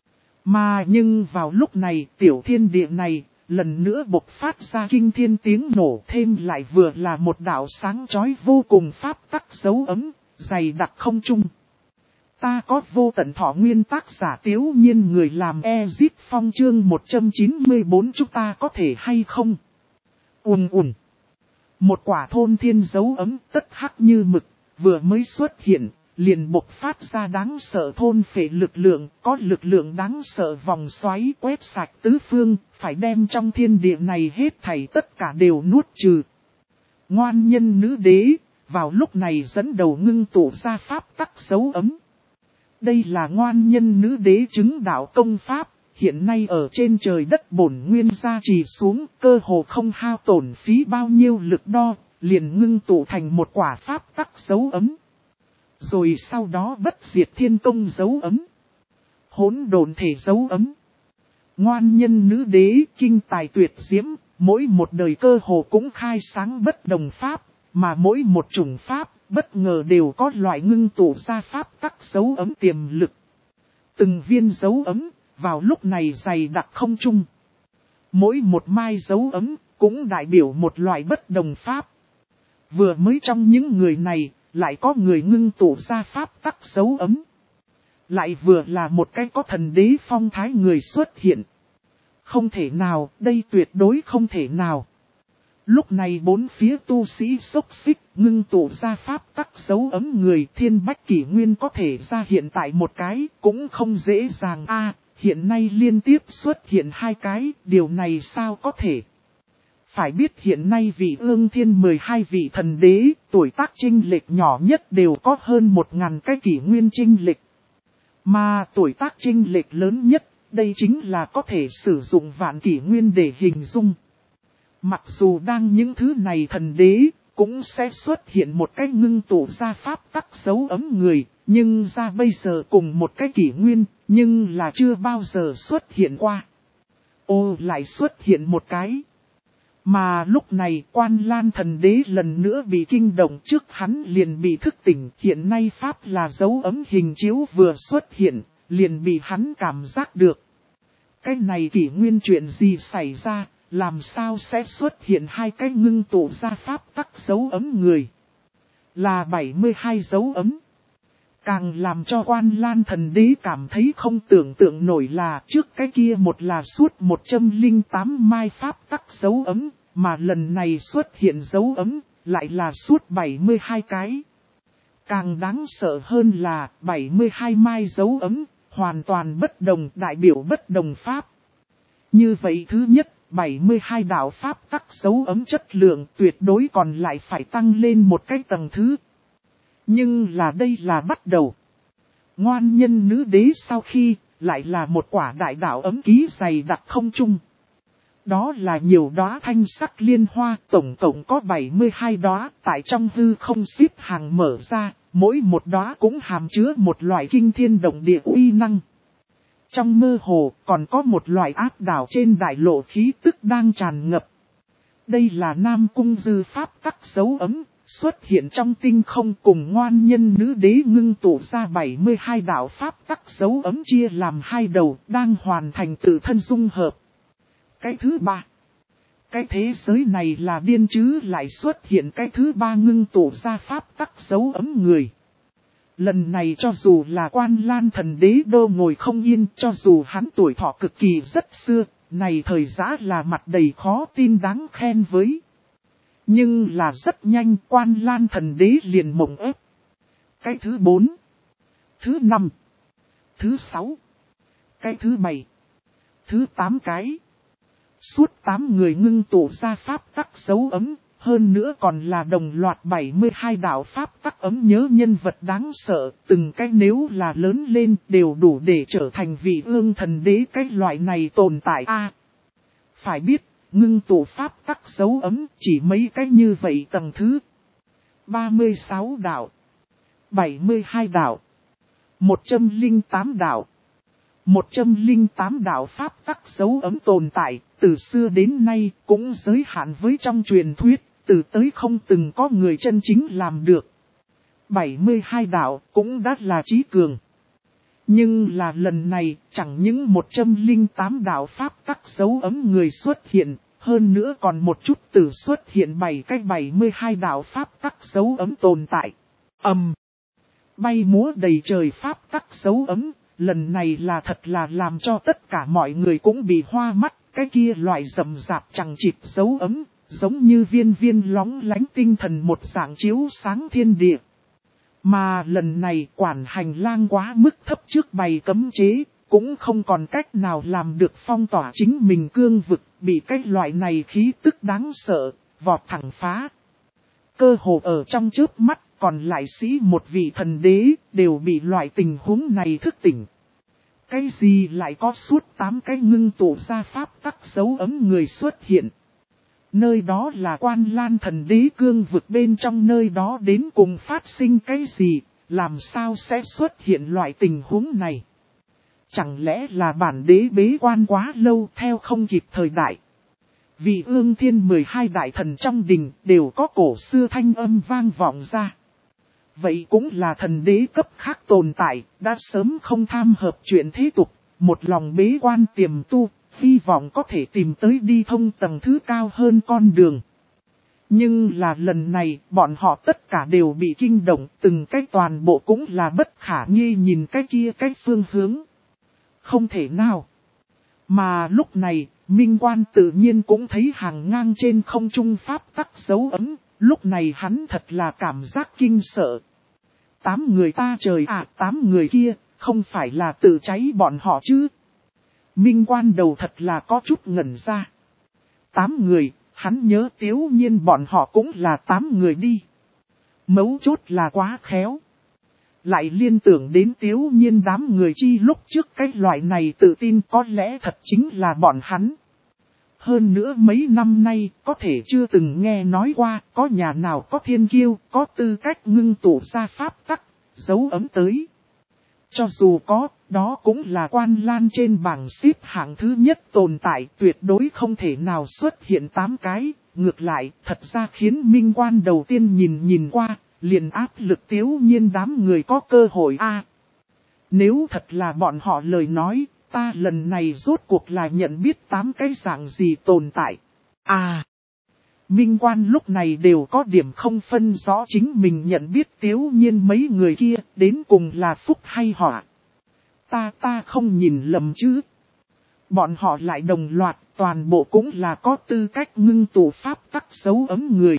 Mà nhưng vào lúc này, tiểu thiên địa này, lần nữa bộc phát ra kinh thiên tiếng nổ, thêm lại vừa là một đạo sáng chói vô cùng pháp tắc dấu ấm, dày đặc không trung. Ta có vô tận thọ nguyên, tác giả Tiếu nhiên, người làm Ezit Phong, chương một trăm chín mươi bốn, chúng ta có thể hay không? Ùn ùn. Một quả thôn thiên dấu ấm tất hắc như mực, vừa mới xuất hiện, liền bộc phát ra đáng sợ thôn phệ lực lượng, có lực lượng đáng sợ vòng xoáy quét sạch tứ phương, phải đem trong thiên địa này hết thảy tất cả đều nuốt trừ. Ngoan nhân nữ đế, vào lúc này dẫn đầu ngưng tụ ra pháp tắc dấu ấm. Đây là ngoan nhân nữ đế chứng đạo công pháp, hiện nay ở trên trời đất bổn nguyên gia trì xuống, cơ hồ không hao tổn phí bao nhiêu lực đo, liền ngưng tụ thành một quả pháp tắc dấu ấm. Rồi sau đó bất diệt thiên công dấu ấm, hỗn độn thể dấu ấm. Ngoan nhân nữ đế kinh tài tuyệt diễm, mỗi một đời cơ hồ cũng khai sáng bất đồng pháp, mà mỗi một chủng pháp bất ngờ đều có loại ngưng tụ ra pháp tắc dấu ấm tiềm lực. Từng viên dấu ấm, vào lúc này dày đặc không trung. Mỗi một mai dấu ấm, cũng đại biểu một loại bất đồng pháp. Vừa mới trong những người này, lại có người ngưng tụ ra pháp tắc dấu ấm. Lại vừa là một cái có thần đế phong thái người xuất hiện. Không thể nào, đây tuyệt đối không thể nào. Lúc này bốn phía tu sĩ xốc xích ngưng tụ ra pháp tắc dấu ấm người Thiên Bách Kỷ Nguyên có thể ra hiện tại một cái cũng không dễ dàng a hiện nay liên tiếp xuất hiện hai cái, điều này sao có thể. Phải biết hiện nay vị Ương Thiên mười hai vị thần đế, tuổi tác chênh lệch nhỏ nhất đều có hơn một ngàn cái kỷ nguyên chênh lệch. Mà tuổi tác chênh lệch lớn nhất, đây chính là có thể sử dụng vạn kỷ nguyên để hình dung. Mặc dù đang những thứ này thần đế, cũng sẽ xuất hiện một cái ngưng tụ ra pháp tắc dấu ấm người, nhưng ra bây giờ cùng một cái kỷ nguyên, nhưng là chưa bao giờ xuất hiện qua. Ô lại xuất hiện một cái. Mà lúc này Quan Lan thần đế lần nữa bị kinh động, trước hắn liền bị thức tỉnh, hiện nay pháp là dấu ấm hình chiếu vừa xuất hiện, liền bị hắn cảm giác được. Cái này kỷ nguyên chuyện gì xảy ra, làm sao sẽ xuất hiện hai cái ngưng tụ ra pháp tắc dấu ấm người. Là bảy mươi hai dấu ấm. Càng làm cho Quan Lan thần đế cảm thấy không tưởng tượng nổi là trước cái kia một là suốt một trăm lẻ tám mai pháp tắc dấu ấm, mà lần này xuất hiện dấu ấm, lại là suốt bảy mươi hai cái. Càng đáng sợ hơn là bảy mươi hai mai dấu ấm, hoàn toàn bất đồng, đại biểu bất đồng pháp. Như vậy thứ nhất, bảy mươi hai đạo pháp tắc dấu ấm chất lượng tuyệt đối còn lại phải tăng lên một cái tầng thứ. Nhưng là đây là bắt đầu. Ngoan nhân nữ đế sau khi, lại là một quả đại đạo ấm ký dày đặc không trung. Đó là nhiều đóa thanh sắc liên hoa, tổng cộng có bảy mươi hai đóa, tại trong hư không xếp hàng mở ra, mỗi một đóa cũng hàm chứa một loại kinh thiên động địa uy năng. Trong mơ hồ, còn có một loại áp đảo trên đại lộ khí tức đang tràn ngập. Đây là Nam Cung Dư pháp tắc dấu ấm, xuất hiện trong tinh không cùng ngoan nhân nữ đế ngưng tụ ra bảy mươi hai đạo pháp tắc dấu ấm chia làm hai đầu, đang hoàn thành tự thân dung hợp. Cái thứ ba. Cái thế giới này là điên chứ, lại xuất hiện cái thứ ba ngưng tụ ra pháp tắc dấu ấm người. Lần này cho dù là Quan Lan thần đế đô ngồi không yên, cho dù hắn tuổi thọ cực kỳ rất xưa, này thời giá là mặt đầy khó tin đáng khen với. Nhưng là rất nhanh Quan Lan thần đế liền mộng ép. Cái thứ bốn, thứ năm, thứ sáu, cái thứ bảy, thứ tám cái. Suốt tám người ngưng tụ ra pháp tắc dấu ấm, hơn nữa còn là đồng loạt bảy mươi hai đạo pháp tắc ấm nhớ nhân vật đáng sợ, từng cái nếu là lớn lên đều đủ để trở thành vị ương thần đế cái loại này tồn tại a. À, phải biết, ngưng tụ pháp tắc dấu ấm chỉ mấy cái như vậy tầng thứ. ba mươi sáu đạo, bảy mươi hai đạo, một trăm lẻ tám đạo. một trăm lẻ tám đạo pháp tắc dấu ấm tồn tại, từ xưa đến nay cũng giới hạn với trong truyền thuyết, từ tới không từng có người chân chính làm được. bảy mươi hai đạo cũng đã là trí cường. Nhưng là lần này chẳng những một trăm lẻ tám đạo pháp tắc dấu ấm người xuất hiện, hơn nữa còn một chút từ xuất hiện bảy cái bảy mươi hai đạo pháp tắc dấu ấm tồn tại. Ầm! Um, bay múa đầy trời pháp tắc dấu ấm. Lần này là thật là làm cho tất cả mọi người cũng bị hoa mắt, cái kia loại rầm rạp chẳng chịt dấu ấm, giống như viên viên lóng lánh tinh thần một dạng chiếu sáng thiên địa. Mà lần này quản hành lang quá mức thấp trước bày cấm chế, cũng không còn cách nào làm được phong tỏa chính mình cương vực, bị cái loại này khí tức đáng sợ, vọt thẳng phá. Cơ hồ ở trong chớp mắt, còn lại sĩ một vị thần đế, đều bị loại tình huống này thức tỉnh. Cái gì lại có suốt tám cái ngưng tụ ra pháp tắc dấu ấm người xuất hiện. Nơi đó là Quan Lan thần đế cương vực bên trong, nơi đó đến cùng phát sinh cái gì, làm sao sẽ xuất hiện loại tình huống này. Chẳng lẽ là bản đế bế quan quá lâu theo không kịp thời đại. Vì Ương Thiên mười hai đại thần trong đình đều có cổ xưa thanh âm vang vọng ra. Vậy cũng là thần đế cấp khác tồn tại, đã sớm không tham hợp chuyện thế tục, một lòng bế quan tiềm tu, hy vọng có thể tìm tới đi thông tầng thứ cao hơn con đường. Nhưng là lần này, bọn họ tất cả đều bị kinh động, từng cái toàn bộ cũng là bất khả nghi nhìn cái kia cái phương hướng. Không thể nào. Mà lúc này, Minh Quan tự nhiên cũng thấy hàng ngang trên không trung pháp tắc dấu ấm, lúc này hắn thật là cảm giác kinh sợ. Tám người ta trời ạ, à, tám người kia, không phải là tự cháy bọn họ chứ. Minh Quan đầu thật là có chút ngẩn ra. Tám người, hắn nhớ Tiếu Nhiên bọn họ cũng là tám người đi. Mấu chốt là quá khéo. Lại liên tưởng đến Tiếu Nhiên đám người chi lúc trước cái loại này tự tin có lẽ thật chính là bọn hắn. Hơn nữa mấy năm nay có thể chưa từng nghe nói qua có nhà nào có thiên kiêu, có tư cách ngưng tụ ra pháp tắc, dấu ấm tới. Cho dù có, đó cũng là Quan Lan trên bảng xếp hạng thứ nhất tồn tại, tuyệt đối không thể nào xuất hiện tám cái. Ngược lại, thật ra khiến Minh Quan đầu tiên nhìn nhìn qua, liền áp lực Tiếu Nhiên đám người có cơ hội a. Nếu thật là bọn họ lời nói, ta lần này rốt cuộc là nhận biết tám cái dạng gì tồn tại. À, Minh Quan lúc này đều có điểm không phân rõ chính mình nhận biết Tiếu Nhiên mấy người kia đến cùng là phúc hay họa. Ta ta không nhìn lầm chứ. Bọn họ lại đồng loạt, toàn bộ cũng là có tư cách ngưng tụ pháp tắc dấu ấm người.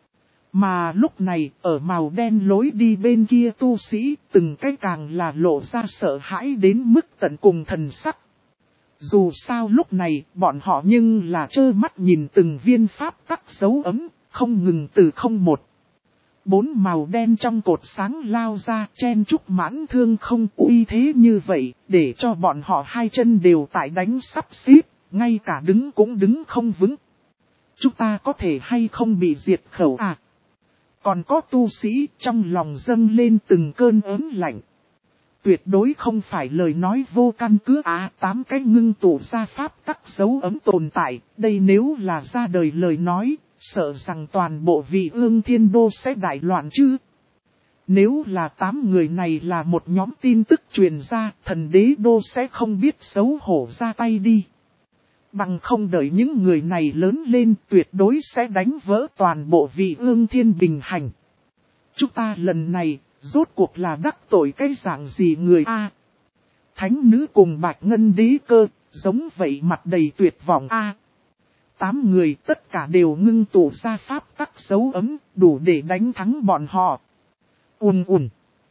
Mà lúc này, ở màu đen lối đi bên kia tu sĩ, từng cái càng là lộ ra sợ hãi đến mức tận cùng thần sắc. Dù sao lúc này, bọn họ nhưng là trơ mắt nhìn từng viên pháp tắc dấu ấm, không ngừng từ không một. Bốn màu đen trong cột sáng lao ra, chen chúc mãn thương không uy thế như vậy, để cho bọn họ hai chân đều tại đánh sắp xếp, ngay cả đứng cũng đứng không vững. Chúng ta có thể hay không bị diệt khẩu à? Còn có tu sĩ trong lòng dâng lên từng cơn ớn lạnh. Tuyệt đối không phải lời nói vô căn cứ à, tám cái ngưng tụ ra pháp tắc dấu ấm tồn tại, đây nếu là ra đời lời nói, sợ rằng toàn bộ vị ương thiên đô sẽ đại loạn chứ. Nếu là tám người này là một nhóm tin tức truyền ra, thần đế đô sẽ không biết xấu hổ ra tay đi. Bằng không đợi những người này lớn lên tuyệt đối sẽ đánh vỡ toàn bộ vị ương thiên bình hành. Chúng ta lần này, rốt cuộc là đắc tội cái dạng gì người a? Thánh nữ cùng bạch ngân đế cơ, giống vậy mặt đầy tuyệt vọng a. Tám người tất cả đều ngưng tụ ra pháp tắc dấu ấm, đủ để đánh thắng bọn họ. Ùn ùn.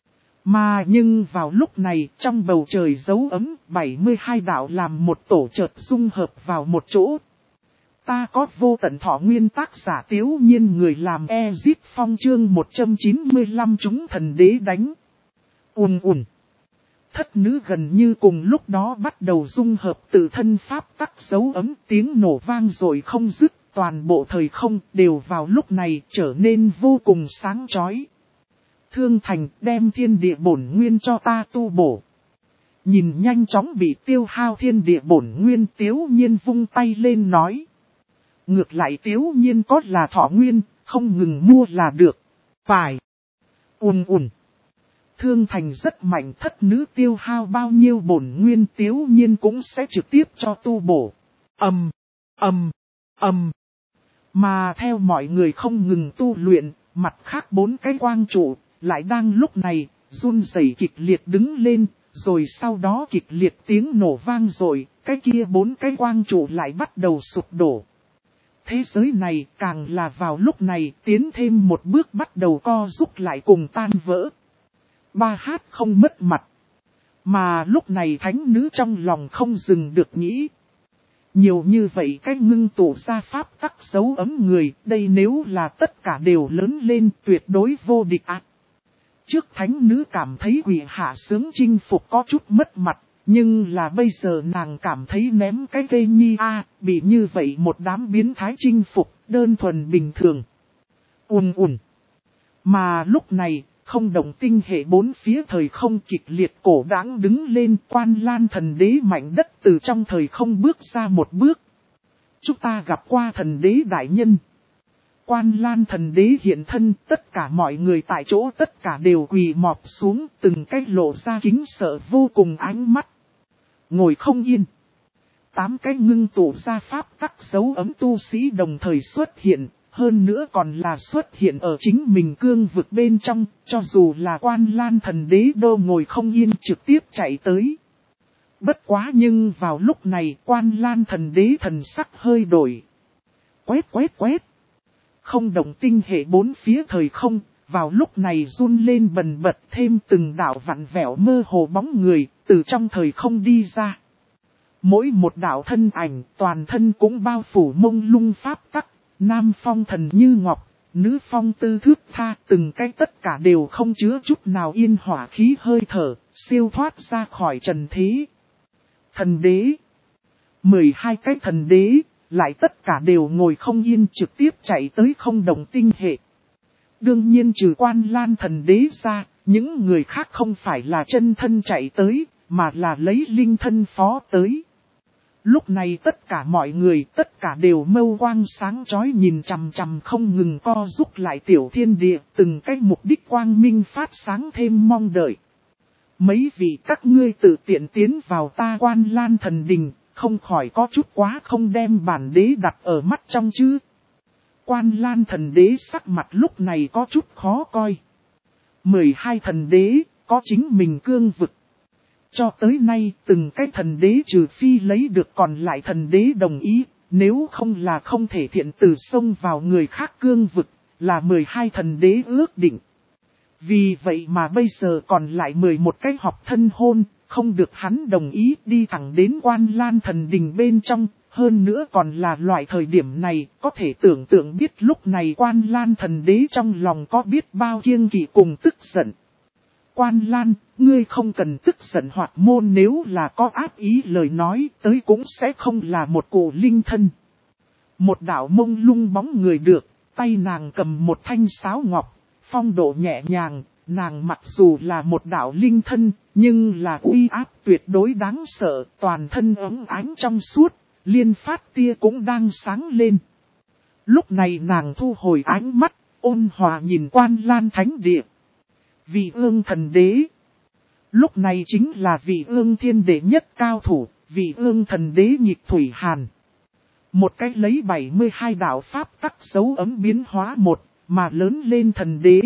Mà nhưng vào lúc này, trong bầu trời dấu ấm, bảy mươi hai đạo làm một tổ chợt dung hợp vào một chỗ. Ta có vô tận thọ nguyên tác giả Tiếu Nhiên người làm Ezip Phong chương một trăm chín mươi lăm chúng thần đế đánh. Ùn ùn. Thất nữ gần như cùng lúc đó bắt đầu dung hợp tự thân pháp tắc dấu ấm, tiếng nổ vang rồi không dứt, toàn bộ thời không đều vào lúc này trở nên vô cùng sáng chói. Thương Thành đem thiên địa bổn nguyên cho ta tu bổ. Nhìn nhanh chóng bị tiêu hao thiên địa bổn nguyên, Tiếu Nhiên vung tay lên nói. Ngược lại Tiếu Nhiên có là thọ nguyên, không ngừng mua là được. Phải. Ùn ùn. Thương Thành rất mạnh, thất nữ tiêu hao bao nhiêu bổn nguyên Tiếu Nhiên cũng sẽ trực tiếp cho tu bổ. Ầm, ầm, ầm. Mà theo mọi người không ngừng tu luyện, mặt khác bốn cái quang trụ, lại đang lúc này, run rẩy kịch liệt đứng lên, rồi sau đó kịch liệt tiếng nổ vang rồi, cái kia bốn cái quang trụ lại bắt đầu sụp đổ. Thế giới này càng là vào lúc này tiến thêm một bước bắt đầu co rút lại cùng tan vỡ. Ba hát không mất mặt. Mà lúc này thánh nữ trong lòng không dừng được nghĩ. Nhiều như vậy cái ngưng tụ ra pháp tắc dấu ấm người, đây nếu là tất cả đều lớn lên tuyệt đối vô địch ạ. À. Trước thánh nữ cảm thấy quỷ hạ sướng chinh phục có chút mất mặt, nhưng là bây giờ nàng cảm thấy ném cái cây nhi a à, bị như vậy một đám biến thái chinh phục, đơn thuần bình thường. Ùn ùn. Mà lúc này, không động tinh hệ bốn phía thời không kịch liệt cổ đáng đứng lên, Quan Lan thần đế mạnh đất từ trong thời không bước ra một bước. Chúng ta gặp qua thần đế đại nhân. Quan Lan thần đế hiện thân, tất cả mọi người tại chỗ tất cả đều quỳ mọp xuống, từng cái lộ ra kính sợ vô cùng ánh mắt. Ngồi không yên. Tám cái ngưng tụ ra pháp tắc dấu ấm tu sĩ đồng thời xuất hiện, Hơn nữa còn là xuất hiện ở chính mình cương vực bên trong, cho dù là Quan Lan thần đế đô ngồi không yên trực tiếp chạy tới. Bất quá nhưng vào lúc này Quan Lan thần đế thần sắc hơi đổi. Quét quét quét. Không động tinh hệ bốn phía thời không, vào lúc này run lên bần bật thêm từng đạo vặn vẹo mơ hồ bóng người, từ trong thời không đi ra. Mỗi một đạo thân ảnh toàn thân cũng bao phủ mông lung pháp tắc, nam phong thần như ngọc, nữ phong tư thước tha, từng cái tất cả đều không chứa chút nào yên hỏa khí hơi thở, siêu thoát ra khỏi trần thế. Thần đế, mười hai cái thần đế, lại tất cả đều ngồi không yên trực tiếp chạy tới không đồng tinh hệ. Đương nhiên trừ Quan Lan thần đế ra, những người khác không phải là chân thân chạy tới, mà là lấy linh thân phó tới. Lúc này tất cả mọi người, tất cả đều mâu quang sáng chói nhìn chằm chằm không ngừng co rút lại tiểu thiên địa, từng cái mục đích quang minh phát sáng thêm mong đợi. Mấy vị các ngươi tự tiện tiến vào ta Quan Lan thần đình, không khỏi có chút quá không đem bản đế đặt ở mắt trong chứ. Quan Lan thần đế sắc mặt lúc này có chút khó coi. mười hai thần đế, có chính mình cương vực. Cho tới nay, từng cái thần đế trừ phi lấy được còn lại thần đế đồng ý, nếu không là không thể thiện từ xông vào người khác cương vực, là mười hai thần đế ước định. Vì vậy mà bây giờ còn lại mười một cái họp thân hôn, không được hắn đồng ý đi thẳng đến Quan Lan thần đình bên trong, hơn nữa còn là loại thời điểm này, có thể tưởng tượng biết lúc này Quan Lan thần đế trong lòng có biết bao kiêng kỵ cùng tức giận. Quan Lan, ngươi không cần tức giận hoặc môn, nếu là có ác ý lời nói tới cũng sẽ không là một cổ linh thân. Một đạo mông lung bóng người được, tay nàng cầm một thanh sáo ngọc, phong độ nhẹ nhàng, nàng mặc dù là một đạo linh thân, nhưng là uy áp tuyệt đối đáng sợ, toàn thân ấm ánh trong suốt, liên phát tia cũng đang sáng lên. Lúc này nàng thu hồi ánh mắt, ôn hòa nhìn Quan Lan thánh địa. Vị ương thần đế. Lúc này chính là vị ương thiên đệ nhất cao thủ, vị ương thần đế nhịp thủy hàn. Một cách lấy bảy mươi hai đạo pháp tắc dấu ấm biến hóa một, mà lớn lên thần đế.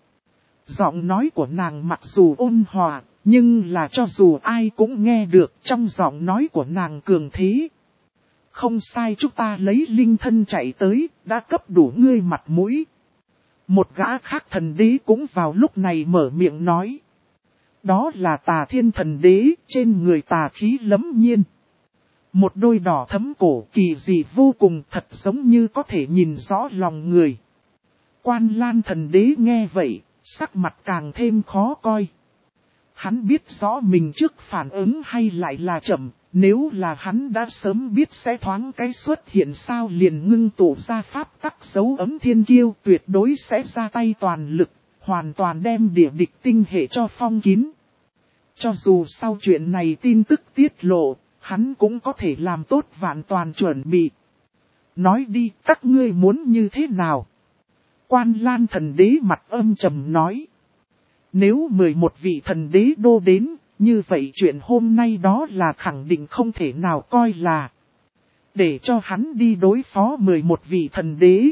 Giọng nói của nàng mặc dù ôn hòa, nhưng là cho dù ai cũng nghe được trong giọng nói của nàng cường thế. Không sai, chúng ta lấy linh thân chạy tới, đã cấp đủ ngươi mặt mũi. Một gã khác thần đế cũng vào lúc này mở miệng nói. Đó là Tà Thiên thần đế, trên người tà khí lẫm nhiên. Một đôi đỏ thấm cổ kỳ dị vô cùng, thật giống như có thể nhìn rõ lòng người. Quan Lan thần đế nghe vậy, sắc mặt càng thêm khó coi. Hắn biết rõ mình trước phản ứng hay lại là chậm, nếu là hắn đã sớm biết sẽ thoáng cái xuất hiện sao liền ngưng tụ ra pháp tắc dấu ấm thiên kiêu, tuyệt đối sẽ ra tay toàn lực, hoàn toàn đem địa địch tinh hệ cho phong kín. Cho dù sau chuyện này tin tức tiết lộ, hắn cũng có thể làm tốt vạn toàn chuẩn bị. Nói đi, các ngươi muốn như thế nào? Quan Lan thần đế mặt âm trầm nói. Nếu mười một vị thần đế đô đến, như vậy chuyện hôm nay đó là khẳng định không thể nào coi là. Để cho hắn đi đối phó mười một vị thần đế.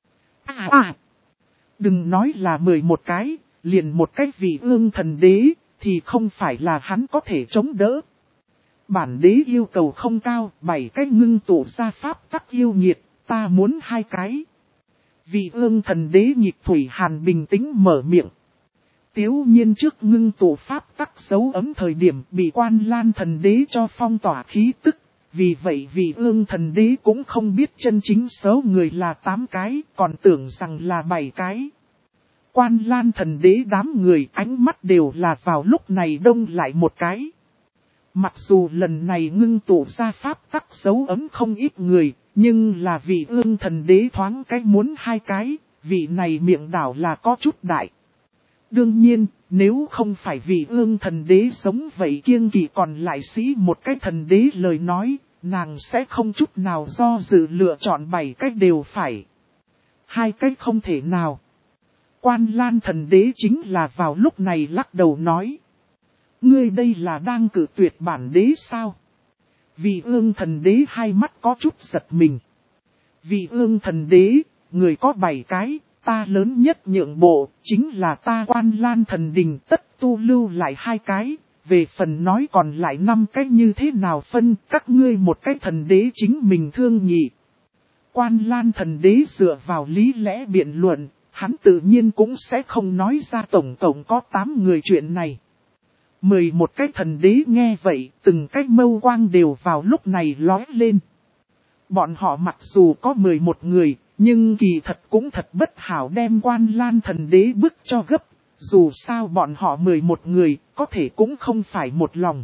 À à! Đừng nói là mười một cái, liền một cái vị ương thần đế, thì không phải là hắn có thể chống đỡ. Bản đế yêu cầu không cao, bảy cái ngưng tụ ra pháp tắc yêu nghiệt, ta muốn hai cái. Vị ương thần đế nhịp thủy hàn bình tĩnh mở miệng. Tiếu nhiên trước ngưng tụ pháp tắc dấu ấm thời điểm bị Quan Lan thần đế cho phong tỏa khí tức. Vì vậy vị ương thần đế cũng không biết chân chính số người là tám cái, còn tưởng rằng là bảy cái. Quan Lan thần đế đám người ánh mắt đều là vào lúc này đông lại một cái. Mặc dù lần này ngưng tụ ra pháp tắc dấu ấm không ít người, nhưng là vị ương thần đế thoáng cái muốn hai cái, vị này miệng đảo là có chút đại. Đương nhiên, nếu không phải vị ương thần đế sống vậy kiêng kỵ còn lại sĩ một cái thần đế lời nói, nàng sẽ không chút nào do dự lựa chọn bảy cách đều phải. Hai cách không thể nào. Quan Lan thần đế chính là vào lúc này lắc đầu nói. Ngươi đây là đang cử tuyệt bản đế sao? Vị ương thần đế hai mắt có chút giật mình. Vị ương thần đế, người có bảy cái, ta lớn nhất nhượng bộ, chính là ta Quan Lan thần đình tất tu lưu lại hai cái, về phần nói còn lại năm cái như thế nào phân, các ngươi một cái thần đế chính mình thương nhị. Quan Lan thần đế dựa vào lý lẽ biện luận, hắn tự nhiên cũng sẽ không nói ra tổng cộng có tám người chuyện này. Mười một cái thần đế nghe vậy, từng cái mâu quang đều vào lúc này lóe lên. Bọn họ mặc dù có mười một người, nhưng kỳ thật cũng thật bất hảo đem Quan Lan thần đế bức cho gấp. Dù sao bọn họ mười một người, có thể cũng không phải một lòng.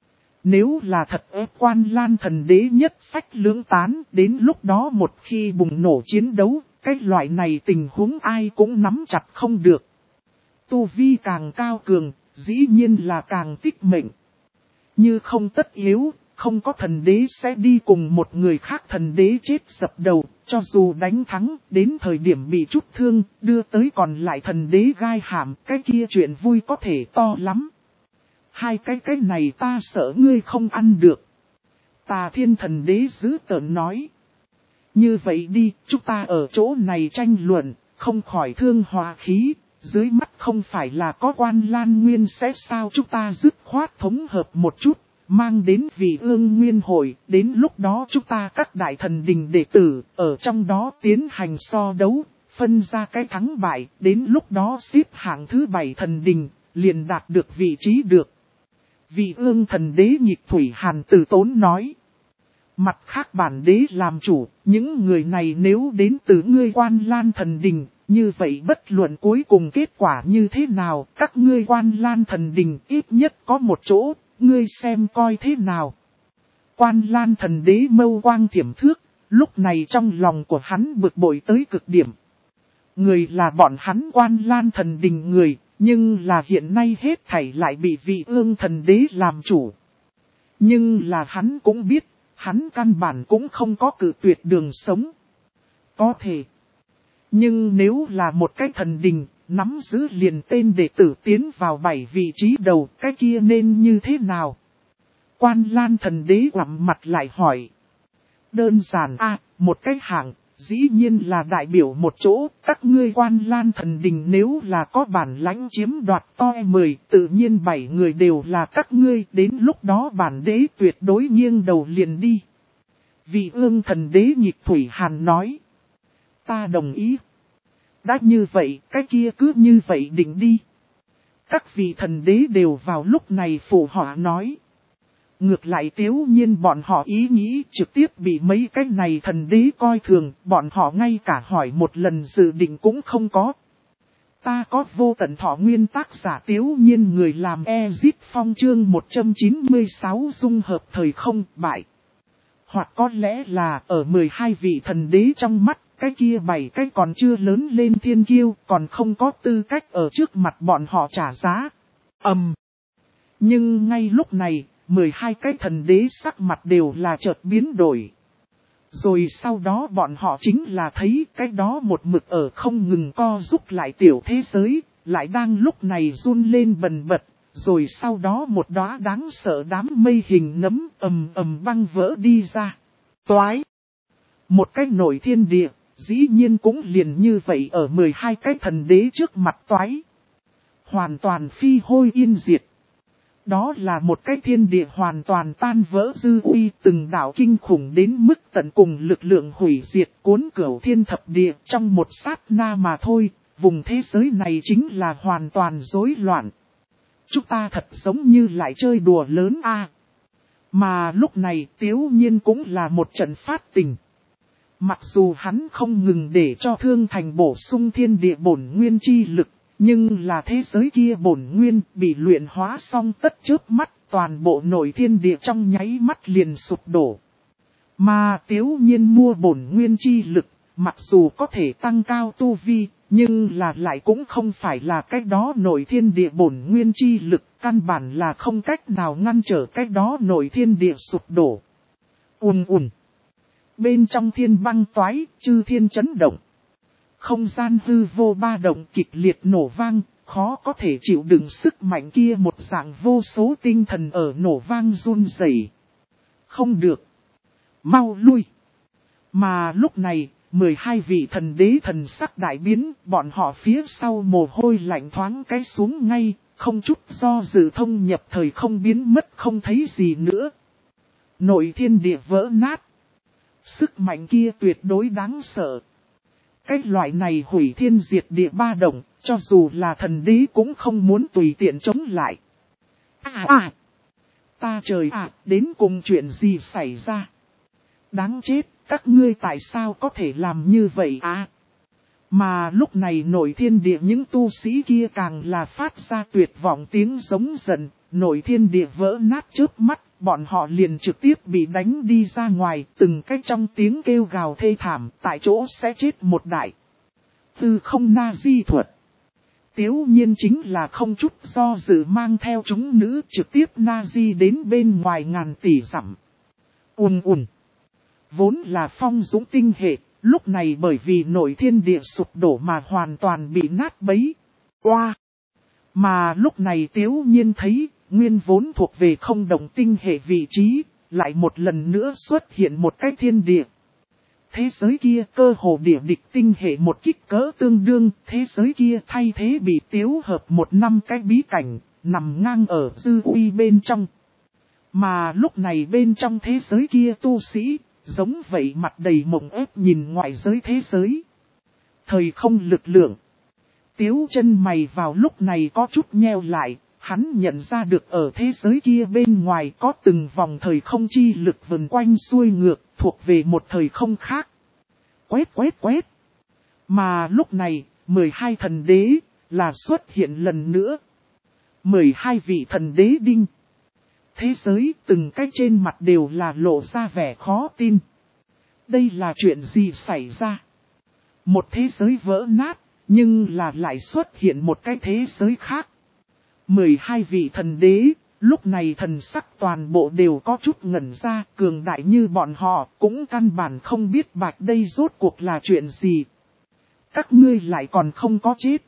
Nếu là thật ép Quan Lan thần đế nhất phách lưỡng tán, đến lúc đó một khi bùng nổ chiến đấu, cái loại này tình huống ai cũng nắm chặt không được. Tu vi càng cao cường, dĩ nhiên là càng tích mệnh. Như không tất yếu, không có thần đế sẽ đi cùng một người khác thần đế chết sập đầu, cho dù đánh thắng, đến thời điểm bị chút thương, đưa tới còn lại thần đế gai hàm, cái kia chuyện vui có thể to lắm. Hai cái cái này ta sợ ngươi không ăn được. Tà Thiên thần đế giữ tợn nói. Như vậy đi, chúng ta ở chỗ này tranh luận, không khỏi thương hòa khí, dưới mắt không phải là có Quan Lan Nguyên sẽ sao chúng ta dứt khoát thống hợp một chút. Mang đến vị ương nguyên hội, đến lúc đó chúng ta các đại thần đình đệ tử, ở trong đó tiến hành so đấu, phân ra cái thắng bại, đến lúc đó xếp hạng thứ bảy thần đình, liền đạt được vị trí được. Vị ương thần đế Nhịp Thủy Hàn từ tốn nói. Mặt khác bản đế làm chủ, những người này nếu đến từ ngươi Quan Lan thần đình, như vậy bất luận cuối cùng kết quả như thế nào, các ngươi Quan Lan thần đình ít nhất có một chỗ. Ngươi xem coi thế nào. Quan Lan thần đế mâu quang thiểm thước, lúc này trong lòng của hắn bực bội tới cực điểm. Người là bọn hắn Quan Lan thần đình người, nhưng là hiện nay hết thảy lại bị vị ương thần đế làm chủ. Nhưng là hắn cũng biết, hắn căn bản cũng không có cự tuyệt đường sống. Có thể. Nhưng nếu là một cái thần đình, nắm giữ liền tên đệ tử tiến vào bảy vị trí đầu, cái kia nên như thế nào? Quan Lan thần đế quặm mặt lại hỏi. Đơn giản a, một cái hạng, dĩ nhiên là đại biểu một chỗ, các ngươi Quan Lan thần đình nếu là có bản lãnh chiếm đoạt to mười, tự nhiên bảy người đều là các ngươi, đến lúc đó bản đế tuyệt đối nghiêng đầu liền đi. Vị ương thần đế Nhịp Thủy Hàn nói. Ta đồng ý. Đã như vậy, cái kia cứ như vậy định đi. Các vị thần đế đều vào lúc này phụ họa nói. Ngược lại Tiếu Nhiên bọn họ ý nghĩ trực tiếp bị mấy cái này thần đế coi thường, bọn họ ngay cả hỏi một lần dự định cũng không có. Ta có vô tận thọ nguyên tác giả Tiếu Nhiên người làm Ezit Phong chương một trăm chín mươi sáu dung hợp thời không bại. Hoặc có lẽ là ở mười hai vị thần đế trong mắt. Cái kia bảy cái còn chưa lớn lên thiên kiêu, còn không có tư cách ở trước mặt bọn họ trả giá. Ầm. Um. Nhưng ngay lúc này, mười hai cái thần đế sắc mặt đều là chợt biến đổi. Rồi sau đó bọn họ chính là thấy cái đó một mực ở không ngừng co giúp lại tiểu thế giới, lại đang lúc này run lên bần bật. Rồi sau đó một đóa đáng sợ đám mây hình nấm ầm ầm băng vỡ đi ra. Toái. Một cái nổi thiên địa. Dĩ nhiên cũng liền như vậy ở mười hai cái thần đế trước mặt toái. Hoàn toàn phi hôi yên diệt. Đó là một cái thiên địa hoàn toàn tan vỡ dư uy từng đạo kinh khủng đến mức tận cùng lực lượng hủy diệt cuốn cửu thiên thập địa trong một sát na mà thôi. Vùng thế giới này chính là hoàn toàn rối loạn. Chúng ta thật giống như lại chơi đùa lớn a. Mà lúc này Tiếu Nhiên cũng là một trận phát tình. Mặc dù hắn không ngừng để cho Thương Thành bổ sung thiên địa bổn nguyên chi lực, nhưng là thế giới kia bổn nguyên bị luyện hóa xong tất chớp mắt, toàn bộ nội thiên địa trong nháy mắt liền sụp đổ. Mà Tiếu Nhiên mua bổn nguyên chi lực, mặc dù có thể tăng cao tu vi, nhưng là lại cũng không phải là cách đó nội thiên địa bổn nguyên chi lực, căn bản là không cách nào ngăn trở cách đó nội thiên địa sụp đổ. Ùn ùn. Bên trong thiên băng toái, chư thiên chấn động. Không gian hư vô ba động kịch liệt nổ vang, khó có thể chịu đựng sức mạnh kia một dạng vô số tinh thần ở nổ vang run rẩy. Không được. Mau lui. Mà lúc này, mười hai vị thần đế thần sắc đại biến, bọn họ phía sau mồ hôi lạnh thoáng cái xuống ngay, không chút do dự thông nhập thời không biến mất không thấy gì nữa. Nội thiên địa vỡ nát. Sức mạnh kia tuyệt đối đáng sợ. Cái loại này hủy thiên diệt địa ba động, cho dù là thần đế cũng không muốn tùy tiện chống lại. À à! Ta trời ạ, à, đến cùng chuyện gì xảy ra? Đáng chết, các ngươi tại sao có thể làm như vậy à? Mà lúc này nội thiên địa những tu sĩ kia càng là phát ra tuyệt vọng tiếng giống giận, nội thiên địa vỡ nát trước mắt, bọn họ liền trực tiếp bị đánh đi ra ngoài, từng cách trong tiếng kêu gào thê thảm, tại chỗ sẽ chết một đại. Tư không na di thuật. Tiếu nhiên chính là không chút do dự mang theo chúng nữ trực tiếp na di đến bên ngoài ngàn tỷ dặm. Ùn ùn. Vốn là phong dũng tinh hệ, lúc này bởi vì nội thiên địa sụp đổ mà hoàn toàn bị nát bấy. Oa! Mà lúc này Tiếu nhiên thấy, nguyên vốn thuộc về không đồng tinh hệ vị trí, lại một lần nữa xuất hiện một cái thiên địa. Thế giới kia cơ hồ địa địch tinh hệ một kích cỡ tương đương, thế giới kia thay thế bị Tiếu hợp một năm cái bí cảnh, nằm ngang ở dư uy bên trong. Mà lúc này bên trong thế giới kia tu sĩ, giống vậy mặt đầy mộng ép nhìn ngoại giới thế giới. Thời không lực lượng. Tiếu chân mày vào lúc này có chút nheo lại, hắn nhận ra được ở thế giới kia bên ngoài có từng vòng thời không chi lực vần quanh xuôi ngược, thuộc về một thời không khác. Quét quét quét. Mà lúc này, mười hai thần đế, là xuất hiện lần nữa. mười hai vị thần đế đinh. Thế giới từng cái trên mặt đều là lộ ra vẻ khó tin. Đây là chuyện gì xảy ra? Một thế giới vỡ nát, nhưng là lại xuất hiện một cái thế giới khác. mười hai vị thần đế, lúc này thần sắc toàn bộ đều có chút ngẩn ra, cường đại như bọn họ, cũng căn bản không biết bạch đây rốt cuộc là chuyện gì. Các ngươi lại còn không có chết.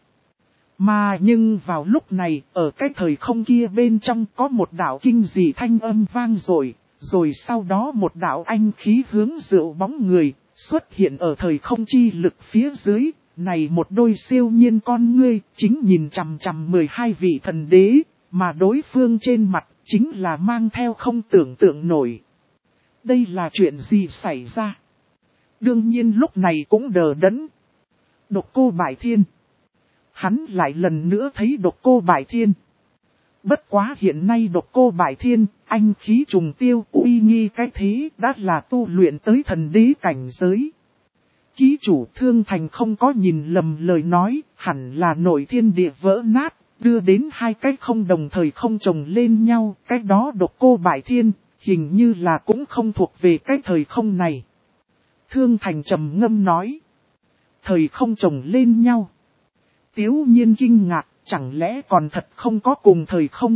Mà nhưng vào lúc này, ở cái thời không kia bên trong có một đạo kinh dị thanh âm vang rồi, rồi sau đó một đạo anh khí hướng rượu bóng người, xuất hiện ở thời không chi lực phía dưới, này một đôi siêu nhiên con ngươi, chính nhìn chằm chằm mười hai vị thần đế, mà đối phương trên mặt, chính là mang theo không tưởng tượng nổi. Đây là chuyện gì xảy ra? Đương nhiên lúc này cũng đờ đẫn. Độc Cô Bại Thiên. Hắn lại lần nữa thấy Độc Cô Bại Thiên. Bất quá hiện nay Độc Cô Bại Thiên, anh khí trùng tiêu uy nghi cái thế đã là tu luyện tới thần đế cảnh giới. Ký chủ Thương Thành không có nhìn lầm lời nói, hẳn là nội thiên địa vỡ nát, đưa đến hai cái không đồng thời không chồng lên nhau, cái đó Độc Cô Bại Thiên, hình như là cũng không thuộc về cái thời không này. Thương Thành trầm ngâm nói, thời không chồng lên nhau. Tiếu nhiên kinh ngạc, chẳng lẽ còn thật không có cùng thời không?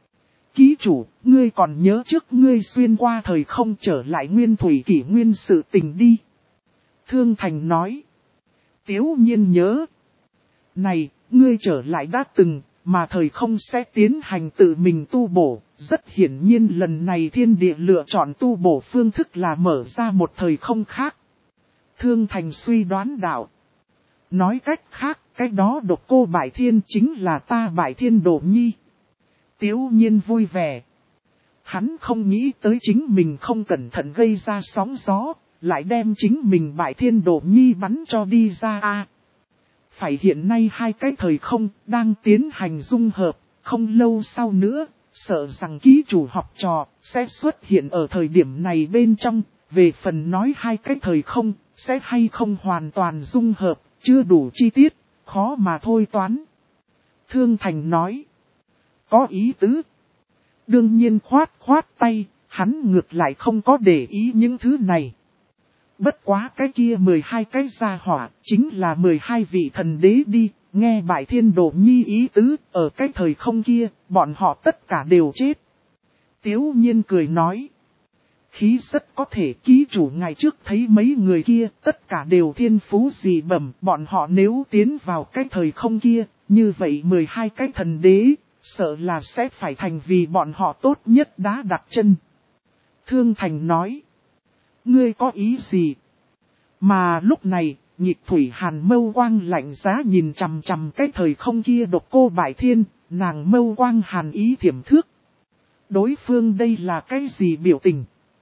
Ký chủ, ngươi còn nhớ trước ngươi xuyên qua thời không trở lại nguyên thủy kỷ nguyên sự tình đi. Thương Thành nói. Tiếu nhiên nhớ. Này, ngươi trở lại đã từng, mà thời không sẽ tiến hành tự mình tu bổ. Rất hiển nhiên lần này thiên địa lựa chọn tu bổ phương thức là mở ra một thời không khác. Thương Thành suy đoán đạo. Nói cách khác, cái đó Độc Cô Bại Thiên chính là ta Bại Thiên Đồ Nhi. Tiếu nhiên vui vẻ. Hắn không nghĩ tới chính mình không cẩn thận gây ra sóng gió, lại đem chính mình Bại Thiên Đồ Nhi bắn cho đi ra a. Phải hiện nay hai cái thời không đang tiến hành dung hợp, không lâu sau nữa, sợ rằng ký chủ học trò sẽ xuất hiện ở thời điểm này bên trong, về phần nói hai cái thời không sẽ hay không hoàn toàn dung hợp, chưa đủ chi tiết, khó mà thôi toán. Thương Thành nói, có ý tứ. Đương nhiên khoát khoát tay, hắn ngược lại không có để ý những thứ này. Bất quá cái kia mười hai cái gia hỏa, chính là mười hai vị thần đế đi, nghe Bại Thiên Đồ Nhi ý tứ, ở cái thời không kia, bọn họ tất cả đều chết. Tiếu nhiên cười nói, khí rất có thể ký chủ ngày trước thấy mấy người kia, tất cả đều thiên phú dị bẩm, bọn họ nếu tiến vào cái thời không kia, như vậy mười hai cái thần đế, sợ là sẽ phải thành vì bọn họ tốt nhất đá đặt chân. Thương Thành nói, ngươi có ý gì? Mà lúc này, Nhịp Thủy Hàn mâu quang lạnh giá nhìn chằm chằm cái thời không kia Độc Cô Bại Thiên, nàng mâu quang hàn ý thiểm thước. Đối phương đây là cái gì biểu tình?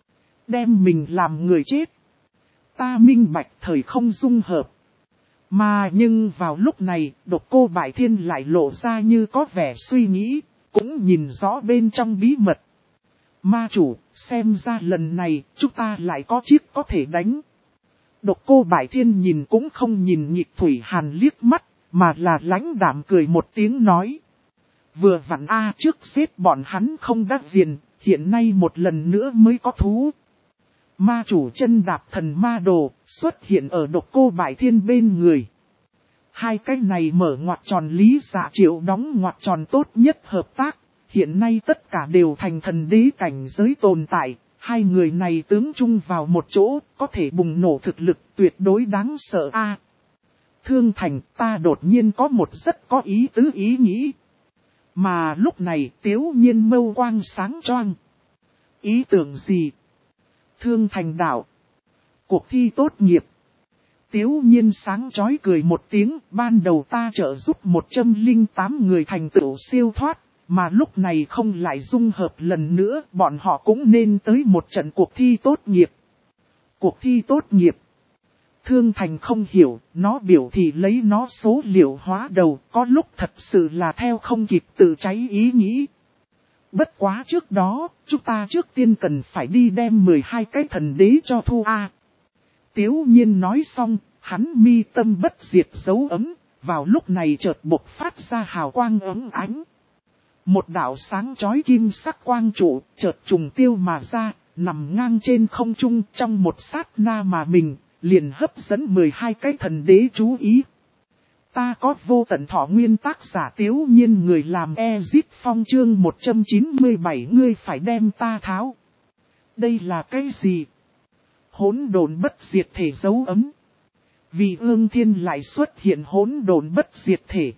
Đem mình làm người chết. Ta minh bạch thời không dung hợp. Mà nhưng vào lúc này, Độc Cô Bại Thiên lại lộ ra như có vẻ suy nghĩ, cũng nhìn rõ bên trong bí mật. Ma chủ, xem ra lần này, chúng ta lại có chiếc có thể đánh. Độc Cô Bại Thiên nhìn cũng không nhìn Nhịp Thủy Hàn liếc mắt, mà là lãnh đạm cười một tiếng nói. Vừa vặn A trước xếp bọn hắn không đắc diện, hiện nay một lần nữa mới có thú. Ma chủ chân đạp thần ma đồ, xuất hiện ở Độc Cô Bại Thiên bên người. Hai cái này mở ngoặc tròn Lý Dạ Triệu đóng ngoặc tròn tốt nhất hợp tác, hiện nay tất cả đều thành thần đế cảnh giới tồn tại. Hai người này tướng chung vào một chỗ, có thể bùng nổ thực lực tuyệt đối đáng sợ a. Thương Thành, ta đột nhiên có một rất có ý tứ ý nghĩ. Mà lúc này Tiếu Nhiên mâu quang sáng choang. Ý tưởng gì? Thương Thành đạo. Cuộc thi tốt nghiệp. Tiếu Nhiên sáng chói cười một tiếng, ban đầu ta trợ giúp một trăm lẻ tám người thành tựu siêu thoát. Mà lúc này không lại dung hợp lần nữa, bọn họ cũng nên tới một trận cuộc thi tốt nghiệp. Cuộc thi tốt nghiệp. Thương Thành không hiểu, nó biểu thị lấy nó số liệu hóa đầu, có lúc thật sự là theo không kịp tự cháy ý nghĩ. Bất quá trước đó, chúng ta trước tiên cần phải đi đem mười hai cái thần đế cho thu A. Tiếu Nhiên nói xong, hắn mi tâm bất diệt dấu ấm, vào lúc này chợt bộc phát ra hào quang ấm ánh. Một đạo sáng chói kim sắc quang trụ, chợt trùng tiêu mà ra, nằm ngang trên không trung trong một sát na mà mình, liền hấp dẫn mười hai cái thần đế chú ý. Ta có vô tận thọ nguyên tác giả Tiếu Nhiên người làm Ezip Phong chương một trăm chín mươi bảy ngươi phải đem ta tháo. Đây là cái gì? Hỗn độn bất diệt thể dấu ấm. Vì Ương Thiên lại xuất hiện hỗn độn bất diệt thể.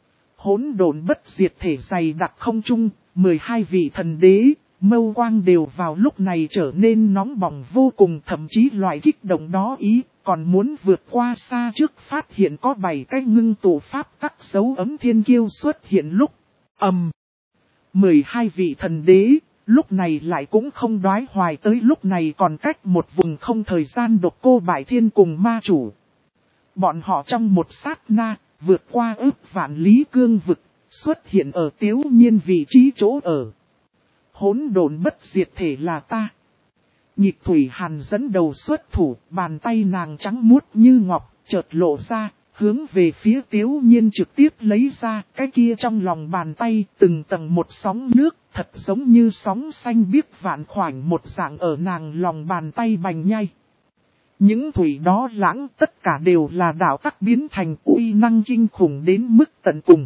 Hỗn độn bất diệt thể dày đặc không trung, mười hai vị thần đế, mâu quang đều vào lúc này trở nên nóng bỏng vô cùng, thậm chí loại kích động đó ý, còn muốn vượt qua xa trước phát hiện có bảy cái ngưng tụ pháp tắc dấu ấm thiên kiêu xuất hiện lúc ầm. mười hai vị thần đế, lúc này lại cũng không đoái hoài tới lúc này còn cách một vùng không thời gian Độc Cô Bại Thiên cùng ma chủ. Bọn họ trong một sát na, vượt qua ước vạn lý cương vực, xuất hiện ở Tiếu Nhiên vị trí chỗ ở. Hỗn độn bất diệt thể là ta. Nhịp Thủy Hàn dẫn đầu xuất thủ, bàn tay nàng trắng muốt như ngọc, chợt lộ ra, hướng về phía Tiếu Nhiên trực tiếp lấy ra, cái kia trong lòng bàn tay, từng tầng một sóng nước, thật giống như sóng xanh biếc vạn khoảnh một dạng ở nàng lòng bàn tay bành nhai. Những thủy đó lãng tất cả đều là đạo tắc biến thành uy năng kinh khủng đến mức tận cùng.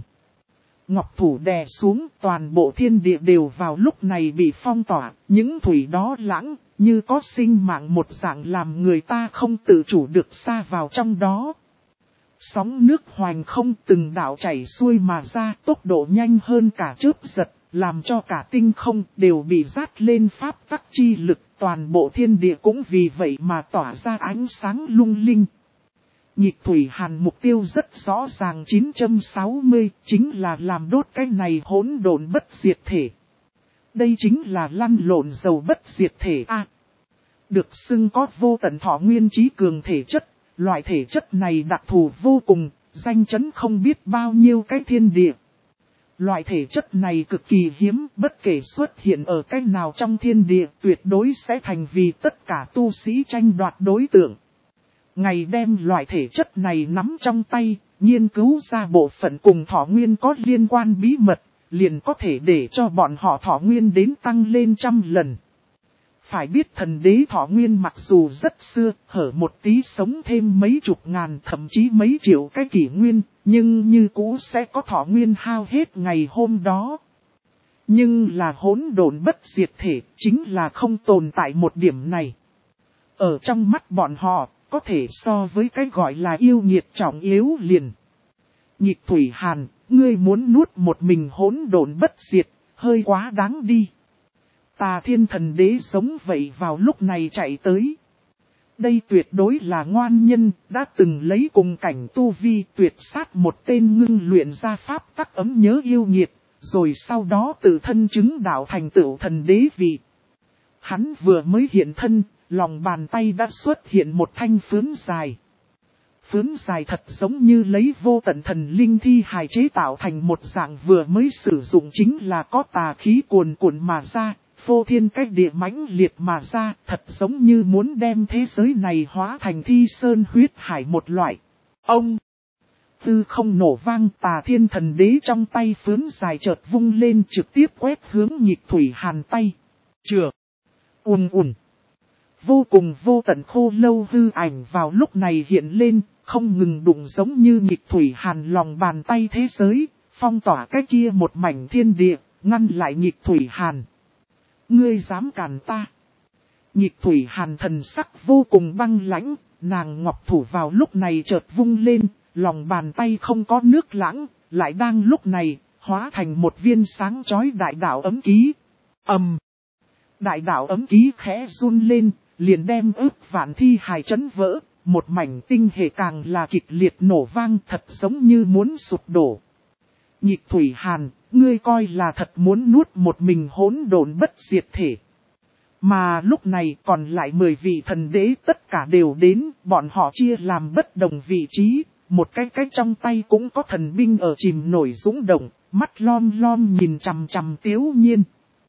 Ngọc thủ đè xuống, toàn bộ thiên địa đều vào lúc này bị phong tỏa, những thủy đó lãng như có sinh mạng một dạng làm người ta không tự chủ được xa vào trong đó. Sóng nước hoành không từng đạo chảy xuôi mà ra, tốc độ nhanh hơn cả chớp giật, làm cho cả tinh không đều bị dát lên pháp tắc chi lực, toàn bộ thiên địa cũng vì vậy mà tỏa ra ánh sáng lung linh. Nhịp Thủy Hàn mục tiêu rất rõ ràng chín trăm sáu mươi, chính là làm đốt cái này hỗn độn bất diệt thể. Đây chính là lăn lộn dầu bất diệt thể A. Được xưng có vô tận thọ nguyên trí cường thể chất, loại thể chất này đặc thù vô cùng, danh chấn không biết bao nhiêu cái thiên địa. Loại thể chất này cực kỳ hiếm, bất kể xuất hiện ở cái nào trong thiên địa tuyệt đối sẽ thành vì tất cả tu sĩ tranh đoạt đối tượng. Ngày đem loại thể chất này nắm trong tay, nghiên cứu ra bộ phận cùng thọ nguyên có liên quan bí mật, liền có thể để cho bọn họ thọ nguyên đến tăng lên trăm lần. Phải biết thần đế thọ nguyên mặc dù rất xưa, hở một tí sống thêm mấy chục ngàn thậm chí mấy triệu cái kỷ nguyên, nhưng như cũ sẽ có thọ nguyên hao hết ngày hôm đó. Nhưng là hỗn độn bất diệt thể, chính là không tồn tại một điểm này. Ở trong mắt bọn họ, có thể so với cái gọi là yêu nghiệt trọng yếu liền. Nhịp Thủy Hàn, ngươi muốn nuốt một mình hỗn độn bất diệt, hơi quá đáng đi. Tà Thiên thần đế sống vậy vào lúc này chạy tới. Đây tuyệt đối là ngoan nhân, đã từng lấy cùng cảnh tu vi tuyệt sát một tên ngưng luyện ra pháp tắc ấm nhớ yêu nghiệt, rồi sau đó tự thân chứng đạo thành tựu thần đế vị. Hắn vừa mới hiện thân, lòng bàn tay đã xuất hiện một thanh phướn dài. Phướn dài thật giống như lấy vô tận thần linh thi hài chế tạo thành một dạng vừa mới sử dụng chính là có tà khí cuồn cuộn mà ra, phô thiên cách địa mãnh liệt mà ra, thật giống như muốn đem thế giới này hóa thành thi sơn huyết hải một loại. Ông! Tư không nổ vang, Tà Thiên Thần Đế trong tay phướn dài chợt vung lên trực tiếp quét hướng Nhịp Thủy Hàn tay. Chừa! Ùn ùn! Vô cùng vô tận khô lâu hư ảnh vào lúc này hiện lên, không ngừng đụng giống như Nhịp Thủy Hàn lòng bàn tay thế giới, phong tỏa cái kia một mảnh thiên địa, ngăn lại Nhịp Thủy Hàn. Ngươi dám cản ta? Nhịp Thủy Hàn thần sắc vô cùng băng lãnh, nàng ngọc thủ vào lúc này chợt vung lên, lòng bàn tay không có nước lãng, lại đang lúc này, hóa thành một viên sáng chói đại đạo ấm ký. ầm, um, Đại đạo ấm ký khẽ run lên, liền đem ức vạn thi hài chấn vỡ, một mảnh tinh hệ càng là kịch liệt nổ vang thật giống như muốn sụp đổ. Nhịp Thủy Hàn, ngươi coi là thật muốn nuốt một mình hỗn độn bất diệt thể. Mà lúc này còn lại mười vị thần đế tất cả đều đến, bọn họ chia làm bất đồng vị trí, một cái cái trong tay cũng có thần binh ở chìm nổi dũng động, mắt lom lom nhìn chằm chằm Tiếu Nhiên.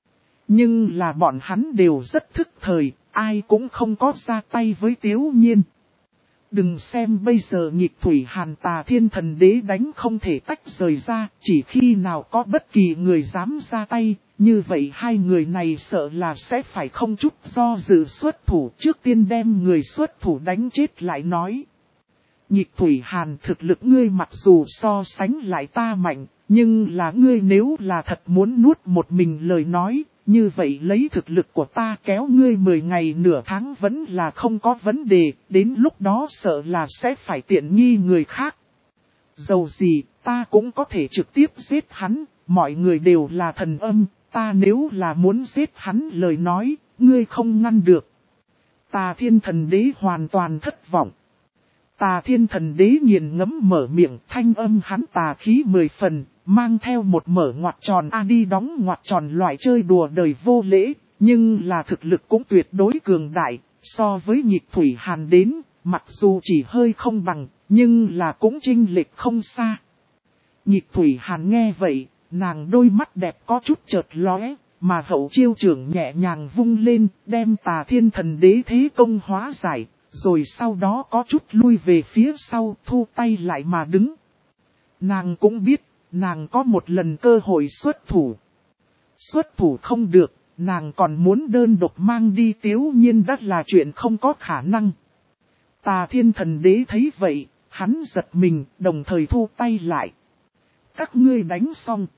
Nhưng là bọn hắn đều rất thức thời, ai cũng không có ra tay với Tiếu Nhiên. Đừng xem bây giờ Nhịp Thủy Hàn Tà Thiên Thần Đế đánh không thể tách rời ra, chỉ khi nào có bất kỳ người dám ra tay, như vậy hai người này sợ là sẽ phải không chút do dự xuất thủ, trước tiên đem người xuất thủ đánh chết lại nói. Nhịp Thủy Hàn, thực lực ngươi mặc dù so sánh lại ta mạnh, nhưng là ngươi nếu là thật muốn nuốt một mình lời nói, như vậy lấy thực lực của ta kéo ngươi mười ngày nửa tháng vẫn là không có vấn đề, đến lúc đó sợ là sẽ phải tiện nghi người khác. Dầu gì, ta cũng có thể trực tiếp giết hắn, mọi người đều là thần âm, ta nếu là muốn giết hắn lời nói, ngươi không ngăn được. Tà Thiên Thần Đế hoàn toàn thất vọng. Tà Thiên Thần Đế nghiền ngẫm mở miệng, thanh âm hắn tà khí mười phần, mang theo một mở ngoặc tròn a đi đóng ngoặc tròn loại chơi đùa đời vô lễ, nhưng là thực lực cũng tuyệt đối cường đại, so với Nhịp Thủy Hàn đến, mặc dù chỉ hơi không bằng, nhưng là cũng chênh lệch không xa. Nhịp Thủy Hàn nghe vậy, nàng đôi mắt đẹp có chút chợt lóe, mà hậu chiêu trưởng nhẹ nhàng vung lên, đem Tà Thiên Thần Đế thế công hóa giải. Rồi sau đó có chút lui về phía sau, thu tay lại mà đứng. Nàng cũng biết, nàng có một lần cơ hội xuất thủ. Xuất thủ không được, nàng còn muốn đơn độc mang đi Tiếu Nhiên đã là chuyện không có khả năng. Tà Thiên Thần Đế thấy vậy, hắn giật mình, đồng thời thu tay lại. Các ngươi đánh xong.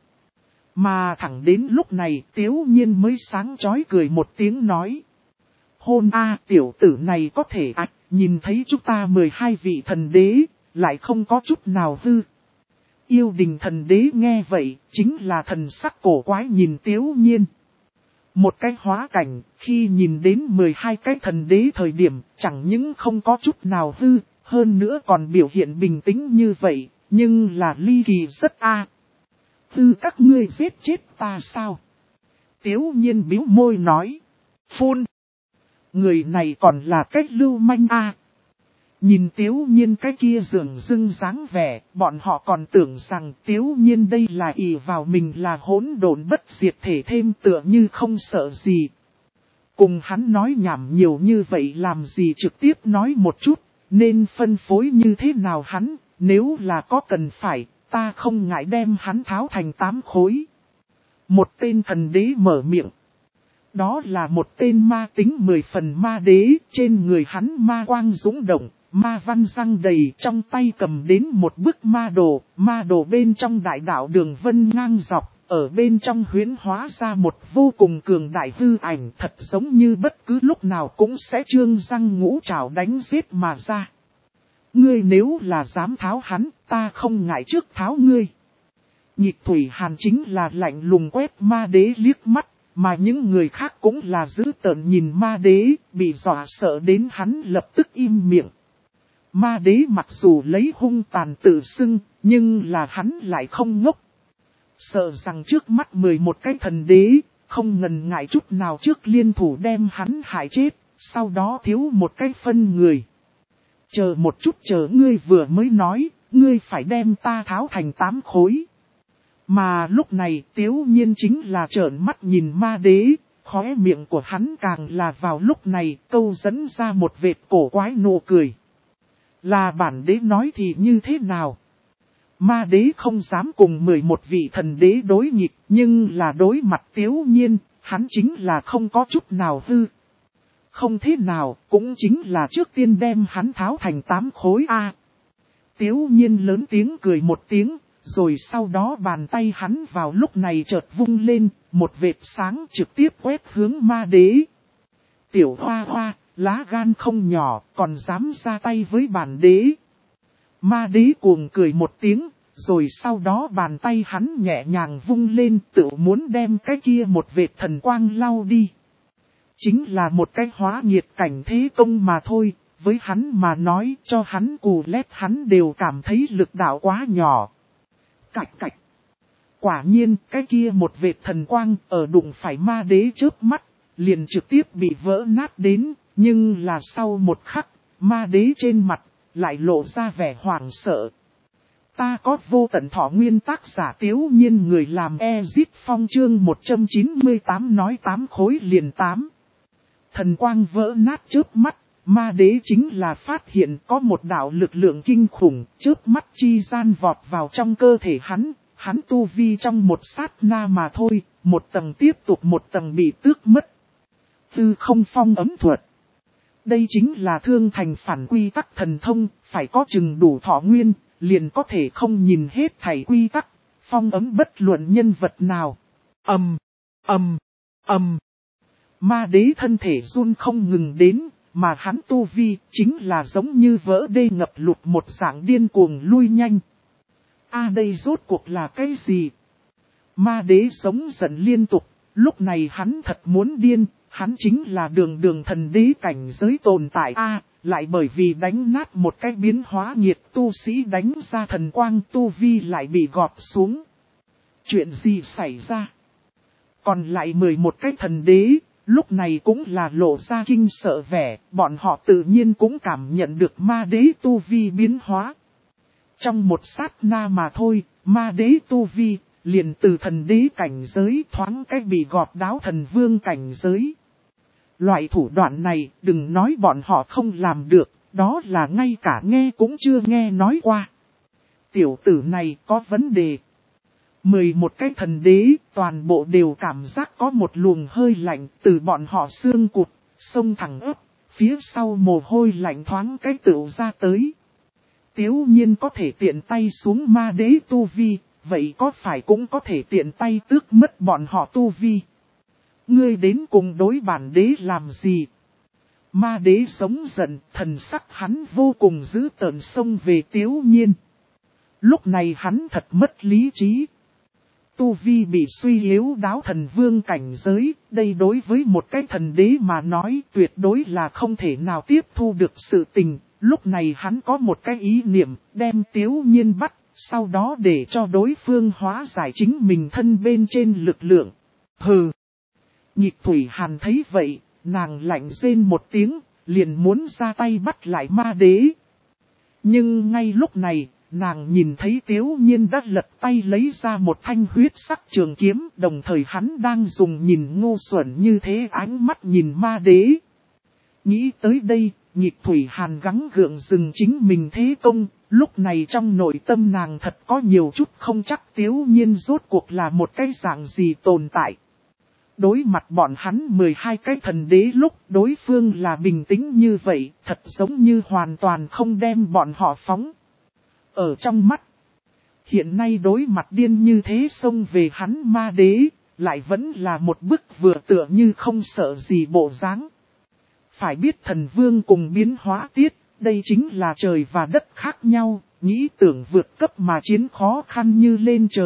Mà thẳng đến lúc này Tiếu Nhiên mới sáng chói cười một tiếng nói. Hôn a tiểu tử này có thể ạch, nhìn thấy chúng ta mười hai vị thần đế, lại không có chút nào hư. Yêu Đình Thần Đế nghe vậy, chính là thần sắc cổ quái nhìn Tiếu Nhiên. Một cái hóa cảnh, khi nhìn đến mười hai cái thần đế thời điểm, chẳng những không có chút nào hư, hơn nữa còn biểu hiện bình tĩnh như vậy, nhưng là ly kỳ rất a. Hư các ngươi giết chết ta sao? Tiếu Nhiên bĩu môi nói. Phun! Người này còn là cách lưu manh a. Nhìn Tiếu Nhiên cái kia dường dưng dáng vẻ, bọn họ còn tưởng rằng Tiếu Nhiên đây là ỷ vào mình là hỗn độn bất diệt thể thêm tựa như không sợ gì. Cùng hắn nói nhảm nhiều như vậy làm gì trực tiếp nói một chút, nên phân phối như thế nào hắn, nếu là có cần phải, ta không ngại đem hắn tháo thành tám khối. Một tên thần đế mở miệng. Đó là một tên ma tính mười phần ma đế, trên người hắn ma quang dũng động, ma văn răng đầy, trong tay cầm đến một bức ma đồ, ma đồ bên trong đại đạo đường vân ngang dọc, ở bên trong huyễn hóa ra một vô cùng cường đại hư ảnh thật giống như bất cứ lúc nào cũng sẽ trương răng ngũ trảo đánh giết mà ra. Ngươi nếu là dám tháo hắn, ta không ngại trước tháo ngươi. Nhịp Thủy Hàn chính là lạnh lùng quét ma đế liếc mắt. Mà những người khác cũng là dữ tợn nhìn ma đế, bị dọa sợ đến hắn lập tức im miệng. Ma đế mặc dù lấy hung tàn tự xưng, nhưng là hắn lại không ngốc. Sợ rằng trước mắt mười một cái thần đế, không ngần ngại chút nào trước liên thủ đem hắn hại chết, sau đó thiếu một cái phân người. Chờ một chút, chờ ngươi vừa mới nói, ngươi phải đem ta tháo thành tám khối. Mà lúc này Tiếu Nhiên chính là trợn mắt nhìn ma đế, khóe miệng của hắn càng là vào lúc này câu dẫn ra một vệt cổ quái nụ cười. Là bản đế nói thì như thế nào? Ma đế không dám cùng mười một vị thần đế đối nghịch, nhưng là đối mặt Tiếu Nhiên, hắn chính là không có chút nào hư. Không thế nào, cũng chính là trước tiên đem hắn tháo thành tám khối A. Tiếu Nhiên lớn tiếng cười một tiếng, rồi sau đó bàn tay hắn vào lúc này chợt vung lên, một vệt sáng trực tiếp quét hướng ma đế. Tiểu hoa hoa, lá gan không nhỏ, còn dám ra tay với bản đế. Ma đế cuồng cười một tiếng, rồi sau đó bàn tay hắn nhẹ nhàng vung lên, tự muốn đem cái kia một vệt thần quang lau đi. Chính là một cái hóa nhiệt cảnh thế công mà thôi, với hắn mà nói cho hắn cù lét hắn đều cảm thấy lực đạo quá nhỏ. Cạch cạch. Quả nhiên cái kia một vệt thần quang ở đụng phải ma đế chớp mắt, liền trực tiếp bị vỡ nát đến, nhưng là sau một khắc, ma đế trên mặt lại lộ ra vẻ hoảng sợ. Ta có vô tận thọ nguyên tác giả Tiếu Nhiên người làm Ezit Phong chương một trăm chín mươi tám nói tám khối liền tám. Thần quang vỡ nát chớp mắt, ma đế chính là phát hiện có một đạo lực lượng kinh khủng chớp mắt chi gian vọt vào trong cơ thể hắn, hắn tu vi trong một sát na mà thôi, một tầng tiếp tục một tầng bị tước mất. Tư không phong ấm thuật. Đây chính là thương thành phản quy tắc thần thông, phải có chừng đủ thọ nguyên, liền có thể không nhìn hết thảy quy tắc, phong ấm bất luận nhân vật nào. Ầm, ầm, ầm. Ma đế thân thể run không ngừng đến, mà hắn tu vi chính là giống như vỡ đê ngập lụt một dạng điên cuồng lui nhanh. A à, đây rốt cuộc là cái gì? Ma đế sống giận liên tục, lúc này hắn thật muốn điên, hắn chính là đường đường thần đế cảnh giới tồn tại A, à, lại bởi vì đánh nát một cái biến hóa nhiệt tu sĩ đánh ra thần quang tu vi lại bị gọt xuống. Chuyện gì xảy ra? Còn lại mười một cái thần đế, lúc này cũng là lộ ra kinh sợ vẻ, bọn họ tự nhiên cũng cảm nhận được ma đế tu vi biến hóa. Trong một sát na mà thôi, ma đế tu vi, liền từ thần đế cảnh giới thoáng cách bị gọt đáo thần vương cảnh giới. Loại thủ đoạn này, đừng nói bọn họ không làm được, đó là ngay cả nghe cũng chưa nghe nói qua. Tiểu tử này có vấn đề. Mười một cái thần đế, toàn bộ đều cảm giác có một luồng hơi lạnh từ bọn họ xương cụt, sông thẳng ấp, phía sau mồ hôi lạnh thoáng cái tựu ra tới. Tiếu Nhiên có thể tiện tay xuống ma đế tu vi, vậy có phải cũng có thể tiện tay tước mất bọn họ tu vi. Ngươi đến cùng đối bản đế làm gì? Ma đế sống giận, thần sắc hắn vô cùng dữ tợn xông về Tiếu Nhiên. Lúc này hắn thật mất lý trí. Tu vi bị suy yếu đáo thần vương cảnh giới, đây đối với một cái thần đế mà nói tuyệt đối là không thể nào tiếp thu được sự tình. Lúc này hắn có một cái ý niệm, đem Tiếu Nhiên bắt, sau đó để cho đối phương hóa giải chính mình thân bên trên lực lượng. Hừ! Nhịp Thủy Hàn thấy vậy, nàng lạnh rên một tiếng, liền muốn ra tay bắt lại ma đế. Nhưng ngay lúc này, nàng nhìn thấy Tiếu Nhiên đã lật tay lấy ra một thanh huyết sắc trường kiếm, đồng thời hắn đang dùng nhìn ngu xuẩn như thế ánh mắt nhìn ma đế. Nghĩ tới đây, Nhịp Thủy Hàn gắng gượng dừng chính mình thế công, lúc này trong nội tâm nàng thật có nhiều chút không chắc Tiếu Nhiên rốt cuộc là một cái dạng gì tồn tại. Đối mặt bọn hắn mười hai cái thần đế lúc đối phương là bình tĩnh như vậy, thật giống như hoàn toàn không đem bọn họ phóng. Ở trong mắt, hiện nay đối mặt điên như thế xông về hắn ma đế, lại vẫn là một bức vừa tựa như không sợ gì bộ dáng. Phải biết thần vương cùng biến hóa tiết, đây chính là trời và đất khác nhau, nghĩ tưởng vượt cấp mà chiến khó khăn như lên trời,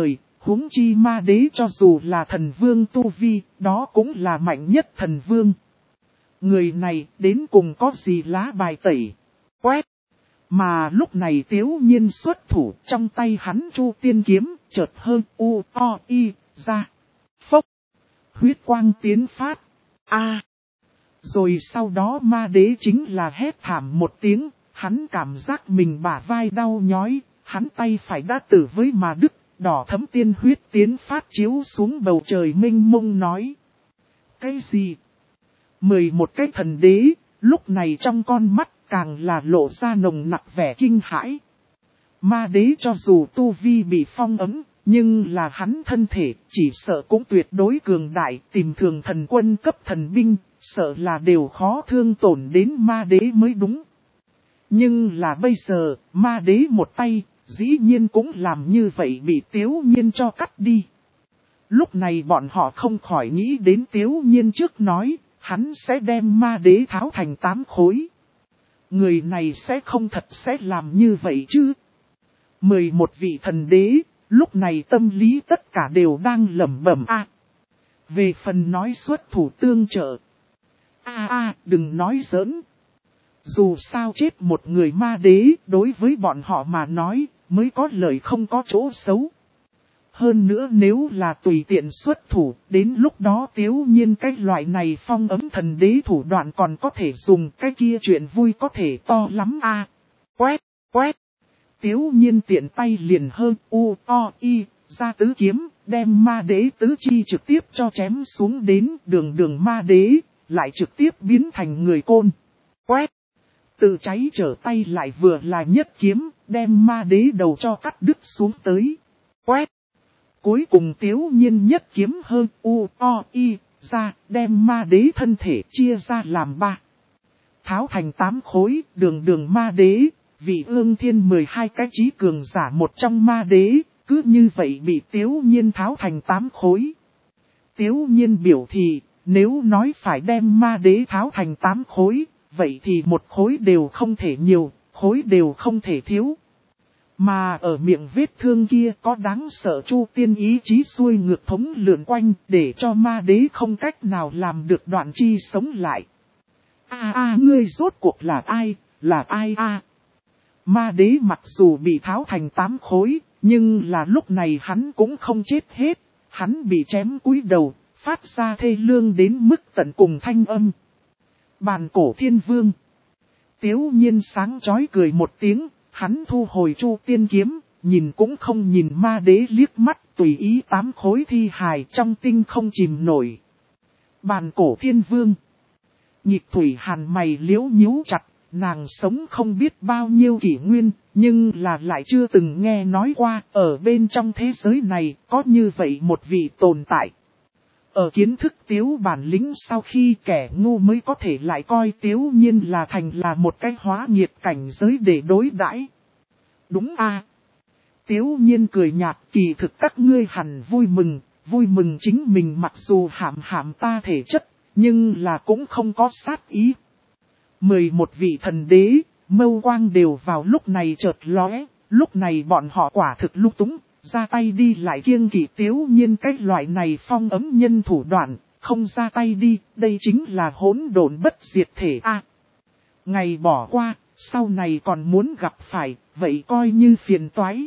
Huống chi ma đế cho dù là thần vương tu vi, đó cũng là mạnh nhất thần vương. Người này đến cùng có gì lá bài tẩy. Quét. Mà lúc này Tiếu Nhiên xuất thủ, trong tay hắn Chu Tiên kiếm, chợt hơn u o y ra. Phốc. Huyết quang tiến phát. A. Rồi sau đó ma đế chính là hét thảm một tiếng, hắn cảm giác mình bả vai đau nhói, hắn tay phải đã tử với mà đứt, đỏ thấm tiên huyết tiến phát chiếu xuống bầu trời mênh mông nói. Cái gì? Mười một cái thần đế, lúc này trong con mắt càng là lộ ra nồng nặc vẻ kinh hãi. Ma đế cho dù tu vi bị phong ấm, nhưng là hắn thân thể chỉ sợ cũng tuyệt đối cường đại, tìm thường thần quân cấp thần binh, sợ là đều khó thương tổn đến ma đế mới đúng. Nhưng là bây giờ, ma đế một tay, dĩ nhiên cũng làm như vậy bị Tiếu Nhiên cho cắt đi. Lúc này bọn họ không khỏi nghĩ đến Tiếu Nhiên trước nói, hắn sẽ đem ma đế tháo thành tám khối. Người này sẽ không thật sẽ làm như vậy chứ. Mười một vị thần đế, lúc này tâm lý tất cả đều đang lẩm bẩm a. Về phần nói xuất thủ tương trợ. A a, đừng nói giỡn. Dù sao chết một người ma đế, đối với bọn họ mà nói, mới có lợi không có chỗ xấu. Hơn nữa nếu là tùy tiện xuất thủ, đến lúc đó Tiếu Nhiên cái loại này phong ấm thần đế thủ đoạn còn có thể dùng, cái kia chuyện vui có thể to lắm a. À, quét, quét. Tiếu Nhiên tiện tay liền hơn u, o, y, ra tứ kiếm, đem ma đế tứ chi trực tiếp cho chém xuống đến đường đường ma đế, lại trực tiếp biến thành người côn. Quét. Tự cháy trở tay lại vừa là nhất kiếm, đem ma đế đầu cho cắt đứt xuống tới. Quét. Cuối cùng Tiếu Nhiên nhất kiếm hơn u, o, y, ra, đem ma đế thân thể chia ra làm ba. Tháo thành tám khối, đường đường ma đế, vị ương thiên mười hai cái trí cường giả một trong ma đế, cứ như vậy bị Tiếu Nhiên tháo thành tám khối. Tiếu Nhiên biểu thị, nếu nói phải đem ma đế tháo thành tám khối, vậy thì một khối đều không thể nhiều, khối đều không thể thiếu. Mà ở miệng vết thương kia có đáng sợ Chu Tiên ý chí xuôi ngược thống lượn quanh để cho ma đế không cách nào làm được đoạn chi sống lại. A a ngươi rốt cuộc là ai, là ai a? Ma đế mặc dù bị tháo thành tám khối, nhưng là lúc này hắn cũng không chết hết, hắn bị chém cúi đầu, phát ra thê lương đến mức tận cùng thanh âm. Bàn cổ thiên vương. Tiếu Nhiên sáng chói cười một tiếng. Hắn thu hồi Chu Tiên kiếm, nhìn cũng không nhìn ma đế liếc mắt, tùy ý tám khối thi hài trong tinh không chìm nổi. Bàn cổ thiên vương. Nhịp thủy hàn mày liễu nhíu chặt, nàng sống không biết bao nhiêu kỷ nguyên, nhưng là lại chưa từng nghe nói qua, ở bên trong thế giới này, có như vậy một vị tồn tại. Ở kiến thức Tiếu bản lĩnh sau khi kẻ ngu mới có thể lại coi Tiếu Nhiên là thành là một cái hóa nhiệt cảnh giới để đối đãi. Đúng a. À. Tiếu Nhiên cười nhạt, kỳ thực các ngươi hẳn vui mừng, vui mừng chính mình mặc dù hãm hãm ta thể chất, nhưng là cũng không có sát ý. Mười một vị thần đế, mâu quang đều vào lúc này chợt lóe, lúc này bọn họ quả thực lung túng. Ra tay đi lại kiêng kỵ Tiếu Nhiên cái loại này phong ấm nhân thủ đoạn, không ra tay đi, đây chính là hỗn độn bất diệt thể a. À, ngày bỏ qua, sau này còn muốn gặp phải, vậy coi như phiền toái.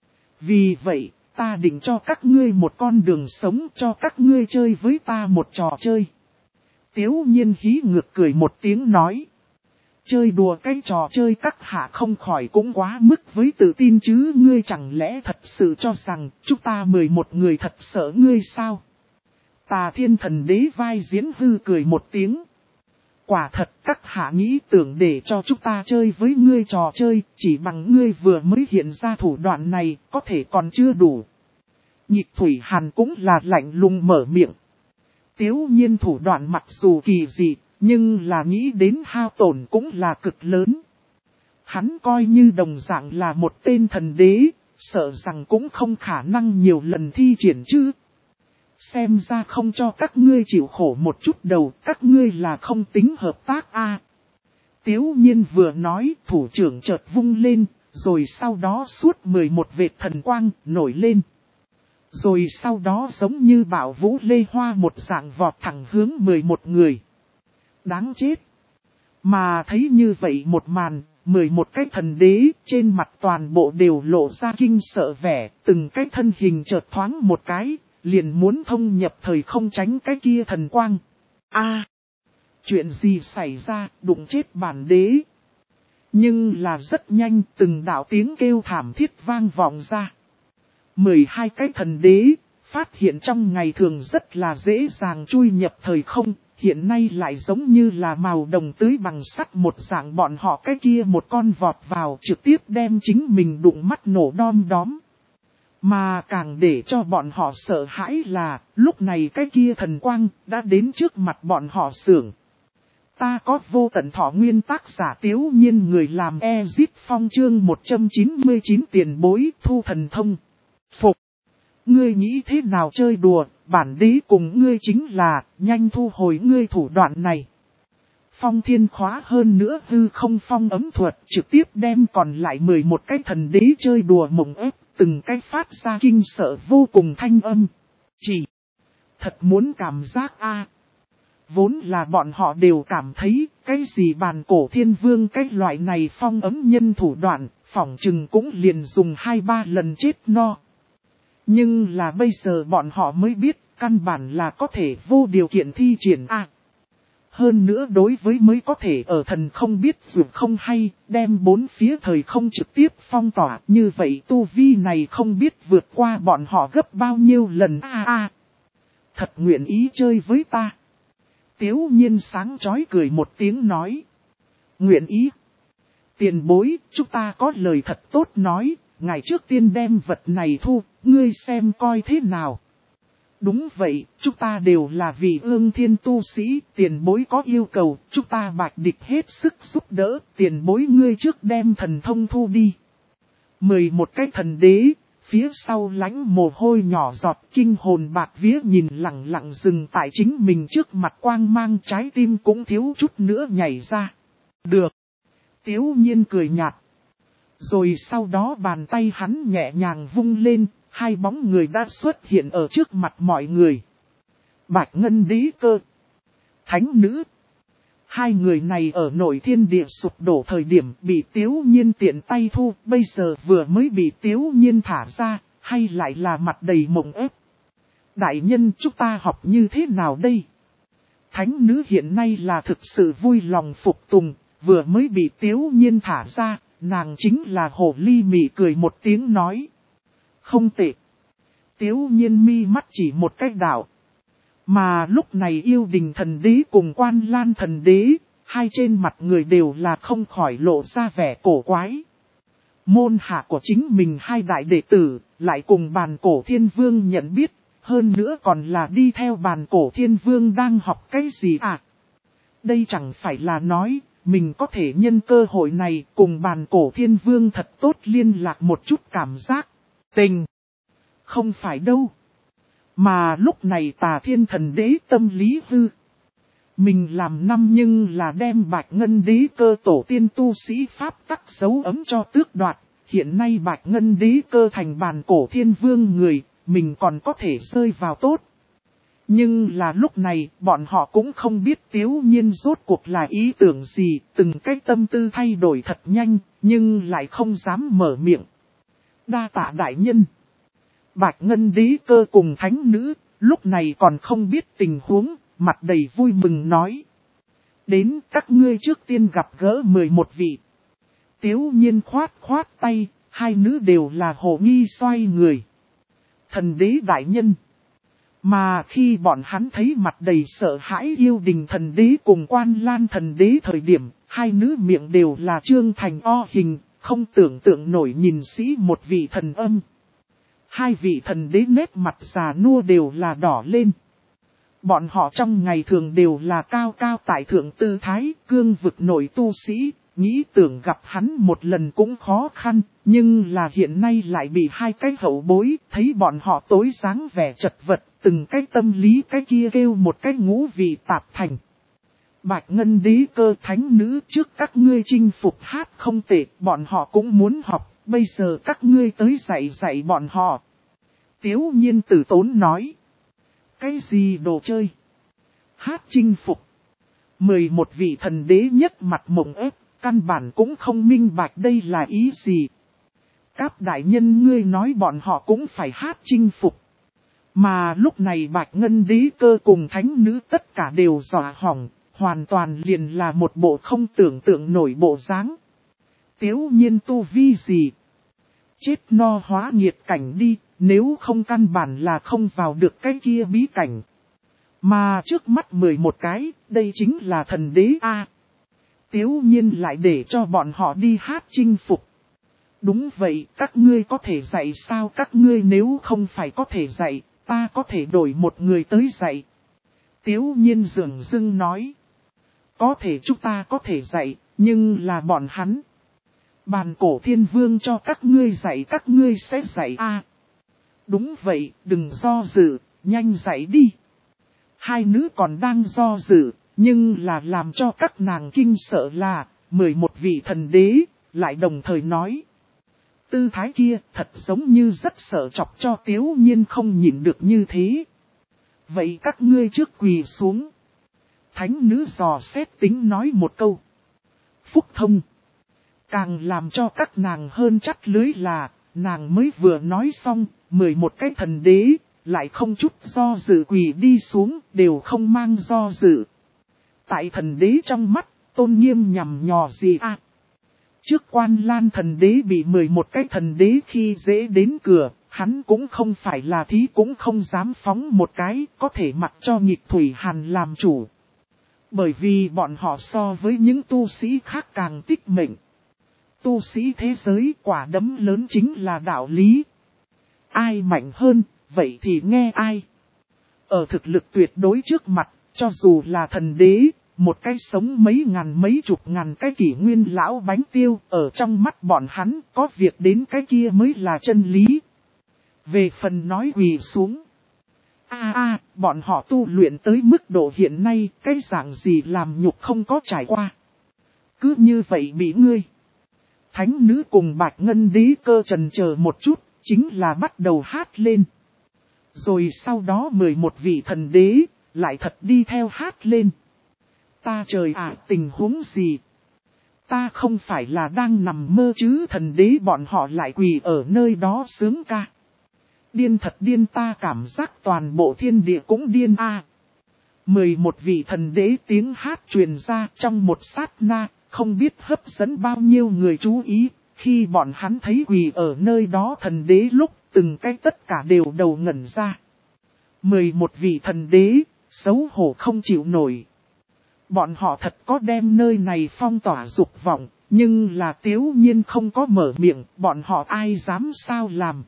Vì vậy, ta định cho các ngươi một con đường sống, cho các ngươi chơi với ta một trò chơi. Tiếu Nhiên hí ngược cười một tiếng nói. Chơi đùa cái trò chơi các hạ không khỏi cũng quá mức với tự tin chứ, ngươi chẳng lẽ thật sự cho rằng chúng ta mười một người thật sợ ngươi sao? Tà Thiên Thần Đế vai diễn hư cười một tiếng. Quả thật các hạ nghĩ tưởng để cho chúng ta chơi với ngươi trò chơi, chỉ bằng ngươi vừa mới hiện ra thủ đoạn này, có thể còn chưa đủ. Nhịp Thủy Hàn cũng là lạnh lùng mở miệng. Tiếu Nhiên thủ đoạn mặc dù kỳ dị, nhưng là nghĩ đến hao tổn cũng là cực lớn. Hắn coi như đồng dạng là một tên thần đế, sợ rằng cũng không khả năng nhiều lần thi triển chứ. Xem ra không cho các ngươi chịu khổ một chút đầu, các ngươi là không tính hợp tác a. À, Tiếu Nhiên vừa nói, thủ trưởng chợt vung lên, rồi sau đó suốt mười một vệt thần quang nổi lên. Rồi sau đó giống như bão vũ lê hoa một dạng vọt thẳng hướng mười một người. Đáng chết. Mà thấy như vậy một màn, mười một cái thần đế trên mặt toàn bộ đều lộ ra kinh sợ vẻ, từng cái thân hình chợt thoáng một cái, liền muốn thông nhập thời không tránh cái kia thần quang. A, chuyện gì xảy ra, đụng chết bản đế. Nhưng là rất nhanh, từng đạo tiếng kêu thảm thiết vang vọng ra. mười hai cái thần đế, phát hiện trong ngày thường rất là dễ dàng chui nhập thời không, hiện nay lại giống như là màu đồng tưới bằng sắt một dạng, bọn họ cái kia một con vọt vào trực tiếp đem chính mình đụng mắt nổ đom đóm. Mà càng để cho bọn họ sợ hãi là, lúc này cái kia thần quang đã đến trước mặt bọn họ xưởng. Ta có vô tận thọ nguyên tác giả Tiếu Nhiên người làm Ezit Phong chương một trăm chín mươi chín tiền bối thu thần thông. Phục. Ngươi nghĩ thế nào chơi đùa, bản đế cùng ngươi chính là, nhanh thu hồi ngươi thủ đoạn này. Phong thiên khóa hơn nữa hư không phong ấm thuật trực tiếp đem còn lại mười một cái thần đế chơi đùa mộng ép, từng cái phát ra kinh sợ vô cùng thanh âm. Chỉ thật muốn cảm giác a. Vốn là bọn họ đều cảm thấy cái gì bàn cổ thiên vương cái loại này phong ấm nhân thủ đoạn, phỏng chừng cũng liền dùng hai ba lần chết no. Nhưng là bây giờ bọn họ mới biết, căn bản là có thể vô điều kiện thi triển a. Hơn nữa đối với mới có thể ở thần không biết dù không hay, đem bốn phía thời không trực tiếp phong tỏa, như vậy tu vi này không biết vượt qua bọn họ gấp bao nhiêu lần a a. Thật nguyện ý chơi với ta. Tiếu Nhiên sáng chói cười một tiếng nói. Nguyện ý. Tiền bối, chúng ta có lời thật tốt nói, ngày trước tiên đem vật này thu, ngươi xem coi thế nào. Đúng vậy, chúng ta đều là vì ương thiên tu sĩ, tiền bối có yêu cầu, chúng ta bạch địch hết sức giúp đỡ, tiền bối ngươi trước đem thần thông thu đi. Mười một cái thần đế, phía sau lánh mồ hôi nhỏ giọt kinh hồn bạc vía nhìn lặng lặng dừng tại chính mình trước mặt quang mang, trái tim cũng thiếu chút nữa nhảy ra. Được. Tiếu Nhiên cười nhạt. Rồi sau đó bàn tay hắn nhẹ nhàng vung lên, hai bóng người đã xuất hiện ở trước mặt mọi người. Bạch Ngân Đế Cơ, Thánh Nữ. Hai người này ở nội thiên địa sụp đổ thời điểm bị Tiếu Nhiên tiện tay thu, bây giờ vừa mới bị Tiếu Nhiên thả ra, hay lại là mặt đầy mộng ép. Đại nhân, chúng ta học như thế nào đây? Thánh Nữ hiện nay là thực sự vui lòng phục tùng, vừa mới bị Tiếu Nhiên thả ra, nàng chính là hồ ly mị cười một tiếng nói. Không tệ. Tiếu Nhiên mi mắt chỉ một cách đảo. Mà lúc này yêu đình thần đế cùng Quan Lan thần đế, hai trên mặt người đều là không khỏi lộ ra vẻ cổ quái. Môn hạ của chính mình hai đại đệ tử, lại cùng bàn cổ thiên vương nhận biết, hơn nữa còn là đi theo bàn cổ thiên vương đang học cái gì à? Đây chẳng phải là nói, mình có thể nhân cơ hội này cùng bàn cổ thiên vương thật tốt liên lạc một chút cảm giác, tình. Không phải đâu. Mà lúc này Tà Thiên thần đế tâm lý hư. Mình làm năm nhưng là đem Bạch Ngân Đế Cơ tổ tiên tu sĩ pháp tắc dấu ấm cho tước đoạt. Hiện nay Bạch Ngân Đế Cơ thành bàn cổ thiên vương người, mình còn có thể rơi vào tốt. Nhưng là lúc này, bọn họ cũng không biết Tiếu Nhiên rốt cuộc là ý tưởng gì, từng cái tâm tư thay đổi thật nhanh, nhưng lại không dám mở miệng. Đa tạ đại nhân. Bạch Ngân Đế Cơ cùng Thánh Nữ, lúc này còn không biết tình huống, mặt đầy vui mừng nói. Đến các ngươi trước tiên gặp gỡ mười một vị. Tiếu Nhiên khoát khoát tay, hai nữ đều là hồ nghi xoay người. Thần đế đại nhân. Mà khi bọn hắn thấy mặt đầy sợ hãi yêu đình thần đế cùng Quan Lan thần đế thời điểm, hai nữ miệng đều là trương thành o hình, không tưởng tượng nổi nhìn sĩ một vị thần âm. Hai vị thần đế nét mặt già nua đều là đỏ lên. Bọn họ trong ngày thường đều là cao cao tại thượng tư thái, cương vực nổi tu sĩ, nghĩ tưởng gặp hắn một lần cũng khó khăn, nhưng là hiện nay lại bị hai cái hậu bối, thấy bọn họ tối sáng vẻ chật vật, từng cái tâm lý cái kia kêu một cái ngũ vị tạp thành. Bạch Ngân Đế Cơ Thánh Nữ trước các ngươi chinh phục hát không tệ, bọn họ cũng muốn học, bây giờ các ngươi tới dạy dạy bọn họ. Tiếu nhiên tử tốn nói. Cái gì đồ chơi? Hát chinh phục. Mười một vị thần đế nhất mặt mộng ép, căn bản cũng không minh bạch đây là ý gì. Các đại nhân ngươi nói bọn họ cũng phải hát chinh phục. Mà lúc này Bạch Ngân Đế Cơ cùng thánh nữ tất cả đều dọa hỏng, hoàn toàn liền là một bộ không tưởng tượng nổi bộ dáng. Tiếu nhiên tu vi gì? Chết no hóa nhiệt cảnh đi, nếu không căn bản là không vào được cái kia bí cảnh. Mà trước mắt mười một cái, đây chính là thần đế A. Tiếu nhiên lại để cho bọn họ đi hát chinh phục. Đúng vậy, các ngươi có thể dạy sao? Các ngươi nếu không phải có thể dạy, ta có thể đổi một người tới dạy. Tiếu nhiên dường dưng nói. Có thể chúng ta có thể dạy, nhưng là bọn hắn. Bàn cổ thiên vương cho các ngươi dạy, các ngươi sẽ dạy a. Đúng vậy, đừng do dự, nhanh dạy đi. Hai nữ còn đang do dự, nhưng là làm cho các nàng kinh sợ là, mười một vị thần đế, lại đồng thời nói. Tư thái kia thật giống như rất sợ chọc cho Tiếu nhiên không nhịn được như thế. Vậy các ngươi trước quỳ xuống. Thánh nữ dò xét tính nói một câu. Phúc thông. Càng làm cho các nàng hơn chắt lưới là, nàng mới vừa nói xong, mười một cái thần đế, lại không chút do dự quỳ đi xuống, đều không mang do dự. Tại thần đế trong mắt, tôn nghiêm nhằm nhò gì à? Trước Quan Lan thần đế bị mười một cái thần đế khi dễ đến cửa, hắn cũng không phải là thí cũng không dám phóng một cái, có thể mặc cho Nhịp Thủy Hàn làm chủ. Bởi vì bọn họ so với những tu sĩ khác càng tích mệnh. Tu sĩ thế giới quả đấm lớn chính là đạo lý. Ai mạnh hơn, vậy thì nghe ai. Ở thực lực tuyệt đối trước mặt, cho dù là thần đế, một cái sống mấy ngàn mấy chục ngàn cái kỷ nguyên lão bánh tiêu, ở trong mắt bọn hắn, có việc đến cái kia mới là chân lý. Về phần nói quỳ xuống. a a bọn họ tu luyện tới mức độ hiện nay, cái dạng gì làm nhục không có trải qua. Cứ như vậy bị ngươi. Thánh nữ cùng Bạch Ngân Đế Cơ trần chờ một chút, chính là bắt đầu hát lên. Rồi sau đó mười một vị thần đế, lại thật đi theo hát lên. Ta trời ạ, tình huống gì? Ta không phải là đang nằm mơ chứ? Thần đế bọn họ lại quỳ ở nơi đó sướng ca. Điên thật điên, ta cảm giác toàn bộ thiên địa cũng điên a. Mười một vị thần đế tiếng hát truyền ra trong một sát na, không biết hấp dẫn bao nhiêu người chú ý. Khi bọn hắn thấy quỳ ở nơi đó thần đế lúc, từng cái tất cả đều đầu ngẩn ra. Mười một vị thần đế, xấu hổ không chịu nổi. Bọn họ thật có đem nơi này phong tỏa dục vọng, nhưng là Tiếu nhiên không có mở miệng, bọn họ ai dám sao làm.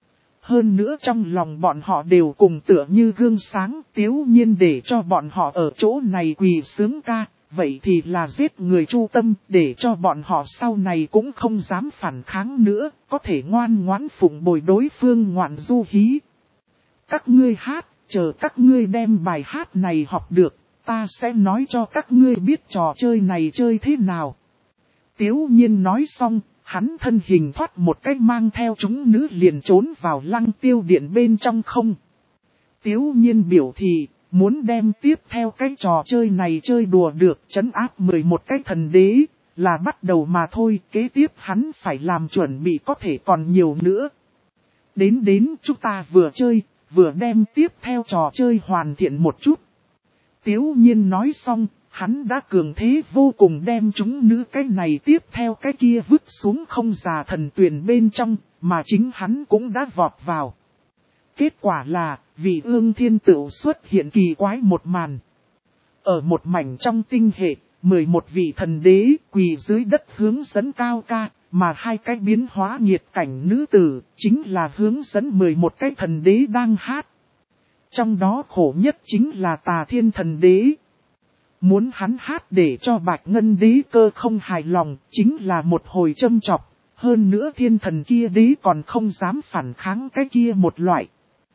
Hơn nữa trong lòng bọn họ đều cùng tựa như gương sáng, Tiếu nhiên để cho bọn họ ở chỗ này quỳ sướng ca, vậy thì là giết người chu tâm, để cho bọn họ sau này cũng không dám phản kháng nữa, có thể ngoan ngoãn phụng bồi đối phương ngoạn du hí. Các ngươi hát, chờ các ngươi đem bài hát này học được, ta sẽ nói cho các ngươi biết trò chơi này chơi thế nào. Tiếu nhiên nói xong, hắn thân hình thoát một cách mang theo chúng nữ liền trốn vào Lăng Tiêu Điện bên trong không. Tiếu nhiên biểu thị, muốn đem tiếp theo cái trò chơi này chơi đùa được trấn áp mười một cái thần đế, là bắt đầu mà thôi, kế tiếp hắn phải làm chuẩn bị có thể còn nhiều nữa. Đến đến chúng ta vừa chơi, vừa đem tiếp theo trò chơi hoàn thiện một chút. Tiếu nhiên nói xong, hắn đã cường thế vô cùng đem chúng nữ cái này tiếp theo cái kia vứt xuống không già thần tuyển bên trong, mà chính hắn cũng đã vọt vào. Kết quả là, vị ương thiên tựu xuất hiện kỳ quái một màn. Ở một mảnh trong tinh hệ, mười một vị thần đế quỳ dưới đất hướng dẫn cao ca, mà hai cái biến hóa nhiệt cảnh nữ tử, chính là hướng dẫn mười một cái thần đế đang hát. Trong đó khổ nhất chính là Tà Thiên thần đế. Muốn hắn hát để cho Bạch Ngân Đế Cơ không hài lòng, chính là một hồi châm chọc, hơn nữa thiên thần kia đế còn không dám phản kháng cái kia một loại.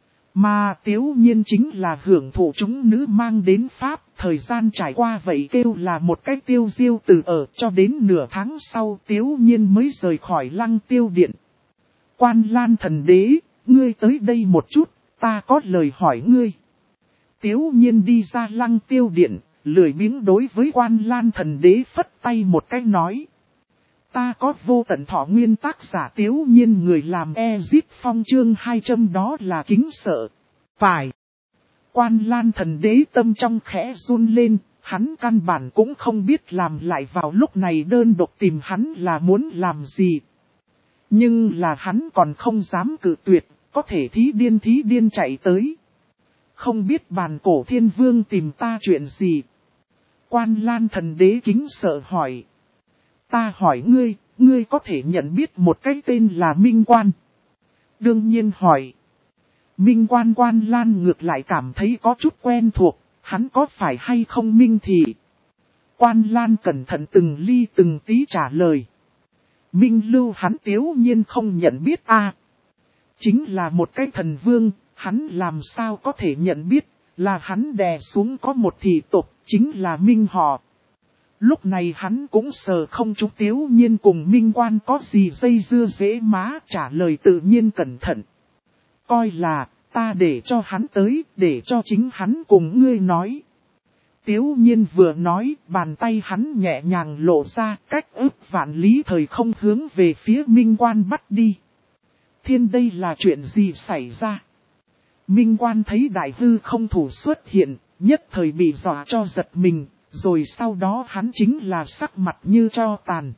Mà Tiếu nhiên chính là hưởng thụ chúng nữ mang đến Pháp, thời gian trải qua vậy kêu là một cái tiêu diêu từ ở cho đến nửa tháng sau Tiếu nhiên mới rời khỏi Lăng Tiêu Điện. Quan Lan thần đế, ngươi tới đây một chút, ta có lời hỏi ngươi. Tiếu nhiên đi ra Lăng Tiêu Điện, lười biếng đối với Quan Lan Thần Đế phất tay một cái nói. Ta có vô tận thọ nguyên, tác giả Tiếu nhiên, người làm Ezip Phong, chương hai trăm, đó là kính sợ. Phải. Quan Lan Thần Đế tâm trong khẽ run lên, hắn căn bản cũng không biết làm lại vào lúc này đơn độc tìm hắn là muốn làm gì. Nhưng là hắn còn không dám cự tuyệt, có thể thí điên thí điên chạy tới. Không biết bàn cổ thiên vương tìm ta chuyện gì? Quan Lan Thần Đế kính sợ hỏi. Ta hỏi ngươi, ngươi có thể nhận biết một cái tên là Minh Quan? Đương nhiên hỏi. Minh Quan Quan Lan ngược lại cảm thấy có chút quen thuộc, hắn có phải hay không Minh Thị? Quan Lan cẩn thận từng ly từng tí trả lời. Minh Lưu hắn Tiếu nhiên không nhận biết a à, chính là một cái thần vương, hắn làm sao có thể nhận biết, là hắn đè xuống có một thị tộc, chính là Minh họ. Lúc này hắn cũng sờ không trúng Tiếu nhiên cùng Minh Quan có gì dây dưa dễ má, trả lời tự nhiên cẩn thận. Coi là, ta để cho hắn tới, để cho chính hắn cùng ngươi nói. Tiếu nhiên vừa nói, bàn tay hắn nhẹ nhàng lộ ra, cách ức vạn lý thời không hướng về phía Minh Quan bắt đi. Thiên, đây là chuyện gì xảy ra? Minh Quan thấy đại hư không thủ xuất hiện, nhất thời bị dọa cho giật mình, rồi sau đó hắn chính là sắc mặt như tro tàn.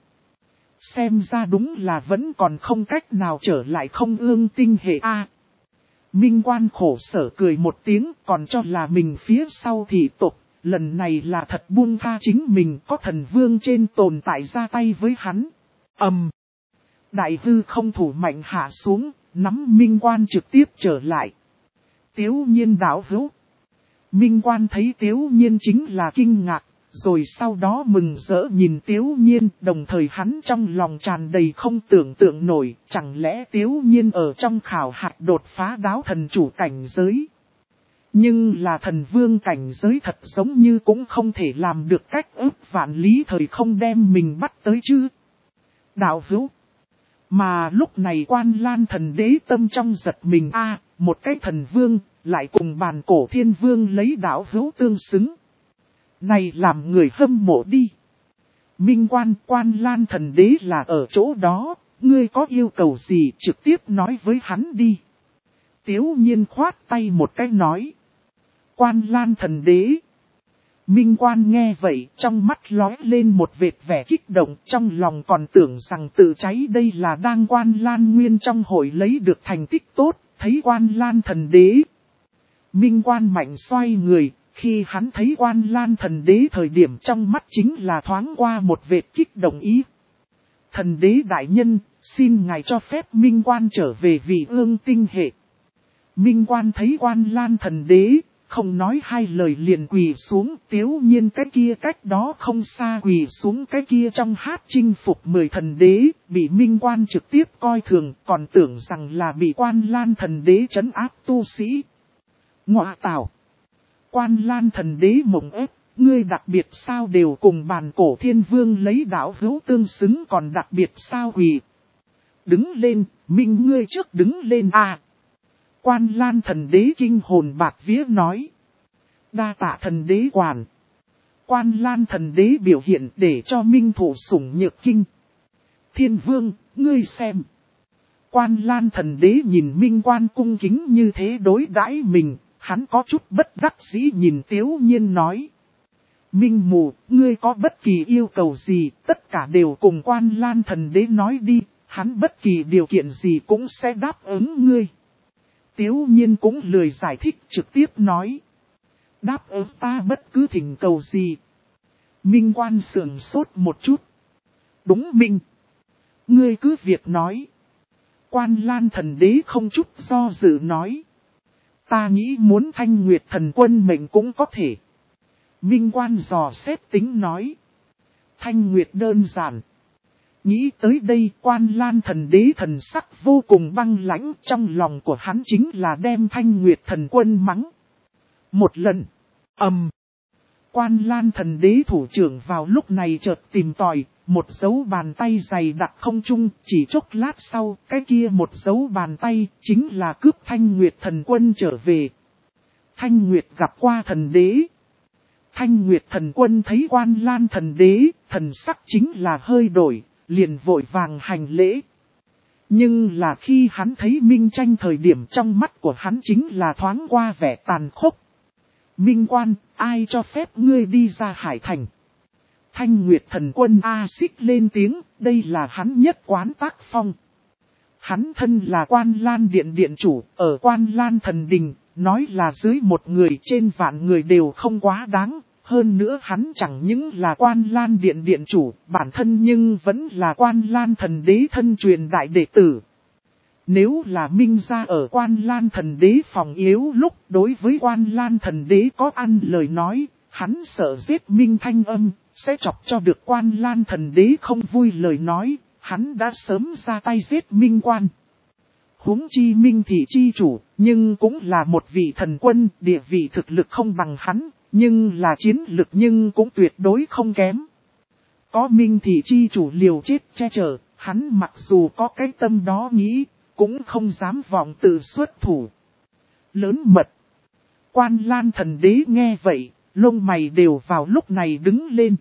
Xem ra đúng là vẫn còn không cách nào trở lại không ương tinh hệ A. Minh Quan khổ sở cười một tiếng, còn cho là mình phía sau thị tộc, lần này là thật buông tha chính mình, có thần vương trên tồn tại ra tay với hắn. Ầm. Đại hư không thủ mạnh hạ xuống, nắm Minh Quan trực tiếp trở lại. Tiếu nhiên đảo hữu. Minh Quan thấy Tiếu nhiên chính là kinh ngạc, rồi sau đó mừng rỡ nhìn Tiếu nhiên, đồng thời hắn trong lòng tràn đầy không tưởng tượng nổi, chẳng lẽ Tiếu nhiên ở trong khảo hạt đột phá đáo thần chủ cảnh giới. Nhưng là thần vương cảnh giới thật giống như cũng không thể làm được cách ức vạn lý thời không đem mình bắt tới chứ. Đạo hữu. Mà lúc này Quan Lan Thần Đế tâm trong giật mình a à, một cái thần vương, lại cùng bàn cổ thiên vương lấy đạo hữu tương xứng. Này làm người hâm mộ đi. Minh Quan, Quan Lan Thần Đế là ở chỗ đó, ngươi có yêu cầu gì trực tiếp nói với hắn đi. Tiếu nhiên khoát tay một cái nói. Quan Lan Thần Đế. Minh Quan nghe vậy, trong mắt lóe lên một vệt vẻ kích động, trong lòng còn tưởng rằng tự cháy đây là đang Quan Lan Nguyên trong hội lấy được thành tích tốt, thấy Quan Lan Thần Đế. Minh Quan mạnh xoay người, khi hắn thấy Quan Lan Thần Đế thời điểm trong mắt chính là thoáng qua một vệt kích động ý. Thần Đế đại nhân, xin ngài cho phép Minh Quan trở về vị ương tinh hệ. Minh Quan thấy Quan Lan Thần Đế, không nói hai lời liền quỳ xuống, Tiếu nhiên cái kia cách đó không xa quỳ xuống cái kia trong hát chinh phục mười thần đế, bị Minh Quan trực tiếp coi thường, còn tưởng rằng là bị Quan Lan Thần Đế trấn áp tu sĩ. Ngọa tào. Quan Lan Thần Đế mộng ép, ngươi đặc biệt sao đều cùng bàn cổ thiên vương lấy đạo hữu tương xứng, còn đặc biệt sao quỳ. Đứng lên, Minh ngươi trước đứng lên à. Quan Lan Thần Đế kinh hồn bạt vía nói. Đa tạ Thần Đế quản. Quan Lan Thần Đế biểu hiện để cho Minh thủ sủng nhược kinh. Thiên vương, ngươi xem. Quan Lan Thần Đế nhìn Minh Quan cung kính như thế đối đãi mình, hắn có chút bất đắc dĩ nhìn Tiếu nhiên nói. Minh mù, ngươi có bất kỳ yêu cầu gì, tất cả đều cùng Quan Lan Thần Đế nói đi, hắn bất kỳ điều kiện gì cũng sẽ đáp ứng ngươi. Tiếu nhiên cũng lười giải thích, trực tiếp nói. Đáp ứng ta bất cứ thỉnh cầu gì. Minh Quan sườn sốt một chút. Đúng Minh. Ngươi cứ việc nói. Quan Lan Thần Đế không chút do dự nói. Ta nghĩ muốn Thanh Nguyệt Thần Quân mệnh cũng có thể. Minh Quan dò xét tính nói. Thanh Nguyệt đơn giản. Nghĩ tới đây Quan Lan Thần Đế thần sắc vô cùng băng lãnh, trong lòng của hắn chính là đem Thanh Nguyệt Thần Quân mắng. Một lần, ầm. Quan Lan Thần Đế thủ trưởng vào lúc này chợt tìm tòi, một dấu bàn tay dày đặc không trung, chỉ chốc lát sau, cái kia một dấu bàn tay, chính là cướp Thanh Nguyệt thần quân trở về. Thanh Nguyệt gặp qua thần đế. Thanh Nguyệt thần quân thấy Quan Lan thần đế, thần sắc chính là hơi đổi, liền vội vàng hành lễ. Nhưng là khi hắn thấy Minh Tranh thời điểm trong mắt của hắn chính là thoáng qua vẻ tàn khốc. Minh Quan, ai cho phép ngươi đi ra Hải Thành? Thanh Nguyệt thần quân A xích lên tiếng, đây là hắn nhất quán tác phong. Hắn thân là Quan Lan điện điện chủ, ở Quan Lan thần đình, nói là dưới một người trên vạn người đều không quá đáng. Hơn nữa hắn chẳng những là Quan Lan điện điện chủ, bản thân nhưng vẫn là Quan Lan thần đế thân truyền đại đệ tử. Nếu là Minh ra ở Quan Lan thần đế phòng yếu lúc đối với Quan Lan thần đế có ăn lời nói, hắn sợ giết Minh Thanh Âm, sẽ chọc cho được Quan Lan thần đế không vui lời nói, hắn đã sớm ra tay giết Minh Quan. Huống chi Minh thị chi chủ, nhưng cũng là một vị thần quân, địa vị thực lực không bằng hắn, nhưng là chiến lực nhưng cũng tuyệt đối không kém. Có Minh thị chi chủ liều chết che chở, hắn mặc dù có cái tâm đó nghĩ, cũng không dám vọng tự xuất thủ. Lớn mật. Quan Lan thần đế nghe vậy, lông mày đều vào lúc này đứng lên.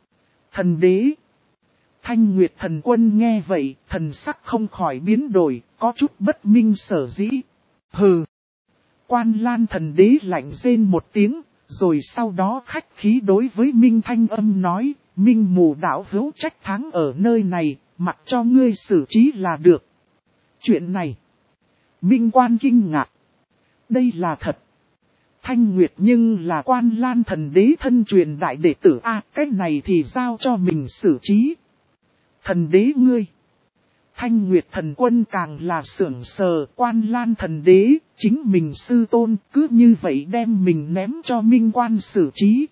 Thần đế. Thanh Nguyệt thần quân nghe vậy, thần sắc không khỏi biến đổi, có chút bất minh sở dĩ. Hừ. Quan Lan thần đế lạnh rên một tiếng, rồi sau đó khách khí đối với Minh Thanh Âm nói, Minh mù đạo hữu trách thắng ở nơi này, mặc cho ngươi xử trí là được. Chuyện này. Minh Quan kinh ngạc. Đây là thật. Thanh Nguyệt nhưng là Quan Lan thần đế thân truyền đại đệ tử A, cái này thì giao cho mình xử trí. Thần đế ngươi. Thanh Nguyệt thần quân càng là sưởng sờ, Quan Lan thần đế, chính mình sư tôn, cứ như vậy đem mình ném cho Minh Quan xử trí.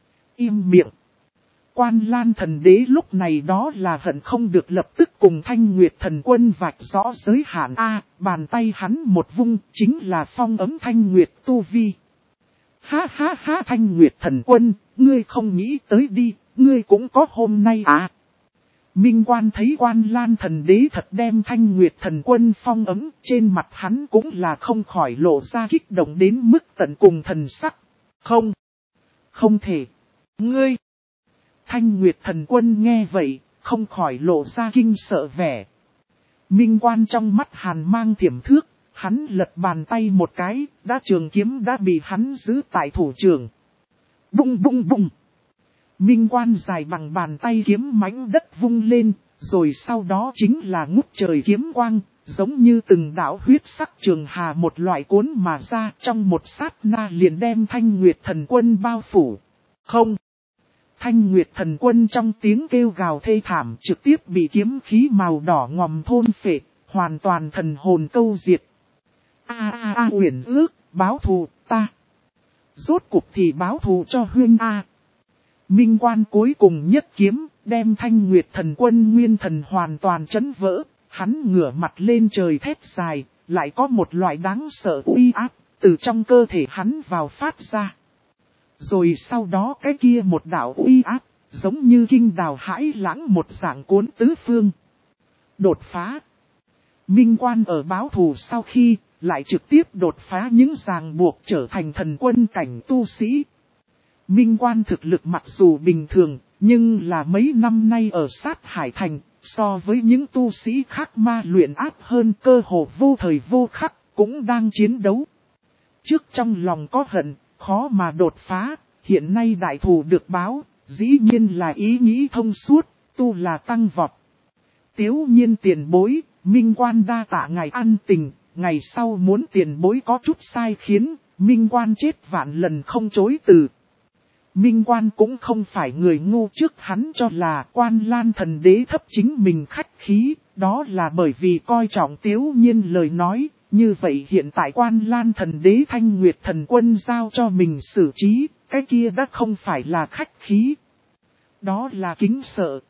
Im miệng. Quan Lan thần đế lúc này đó là hận không được lập tức cùng Thanh Nguyệt thần quân vạch rõ giới hạn A, bàn tay hắn một vung, chính là phong ấm Thanh Nguyệt tu vi. Ha ha ha Thanh Nguyệt thần quân, ngươi không nghĩ tới đi, ngươi cũng có hôm nay à. Minh Quan thấy Quan Lan thần đế thật đem Thanh Nguyệt thần quân phong ấm, trên mặt hắn cũng là không khỏi lộ ra kích động đến mức tận cùng thần sắc. Không, không thể, ngươi. Thanh Nguyệt thần quân nghe vậy, không khỏi lộ ra kinh sợ vẻ. Minh Quan trong mắt hàn mang thiểm thước, hắn lật bàn tay một cái, đã trường kiếm đã bị hắn giữ tại thủ trường. Bung bung bung. Minh Quan dài bằng bàn tay kiếm mãnh đất vung lên, rồi sau đó chính là ngút trời kiếm quang, giống như từng đạo huyết sắc trường hà một loại cuốn mà ra, trong một sát na liền đem Thanh Nguyệt thần quân bao phủ. Không. Thanh Nguyệt thần quân trong tiếng kêu gào thê thảm trực tiếp bị kiếm khí màu đỏ ngòm thôn phệ, hoàn toàn thần hồn câu diệt. A a a uyển ước, báo thù ta. Rốt cục thì báo thù cho huyên A. Minh Quan cuối cùng nhất kiếm, đem Thanh Nguyệt thần quân nguyên thần hoàn toàn chấn vỡ, hắn ngửa mặt lên trời thét dài, lại có một loại đáng sợ uy áp, từ trong cơ thể hắn vào phát ra. Rồi sau đó cái kia một đạo uy áp, giống như kinh đào hãi lãng một dạng cuốn tứ phương. Đột phá. Minh Quan ở báo thù sau khi, lại trực tiếp đột phá những ràng buộc trở thành thần quân cảnh tu sĩ. Minh Quan thực lực mặc dù bình thường, nhưng là mấy năm nay ở sát Hải Thành, so với những tu sĩ khác ma luyện áp hơn cơ hồ vô thời vô khắc, cũng đang chiến đấu. Trước trong lòng có hận, khó mà đột phá, hiện nay đại thù được báo, dĩ nhiên là ý nghĩ thông suốt, tu là tăng vọt. Tiếu nhiên tiền bối, Minh Quan đa tạ ngài ăn tình, ngày sau muốn tiền bối có chút sai khiến, Minh Quan chết vạn lần không chối từ. Minh Quan cũng không phải người ngu, trước hắn cho là Quan Lan thần đế thấp chính mình khách khí, đó là bởi vì coi trọng Tiếu nhiên lời nói, như vậy hiện tại Quan Lan thần đế Thanh Nguyệt thần quân giao cho mình xử trí, cái kia đã không phải là khách khí. Đó là kính sợ.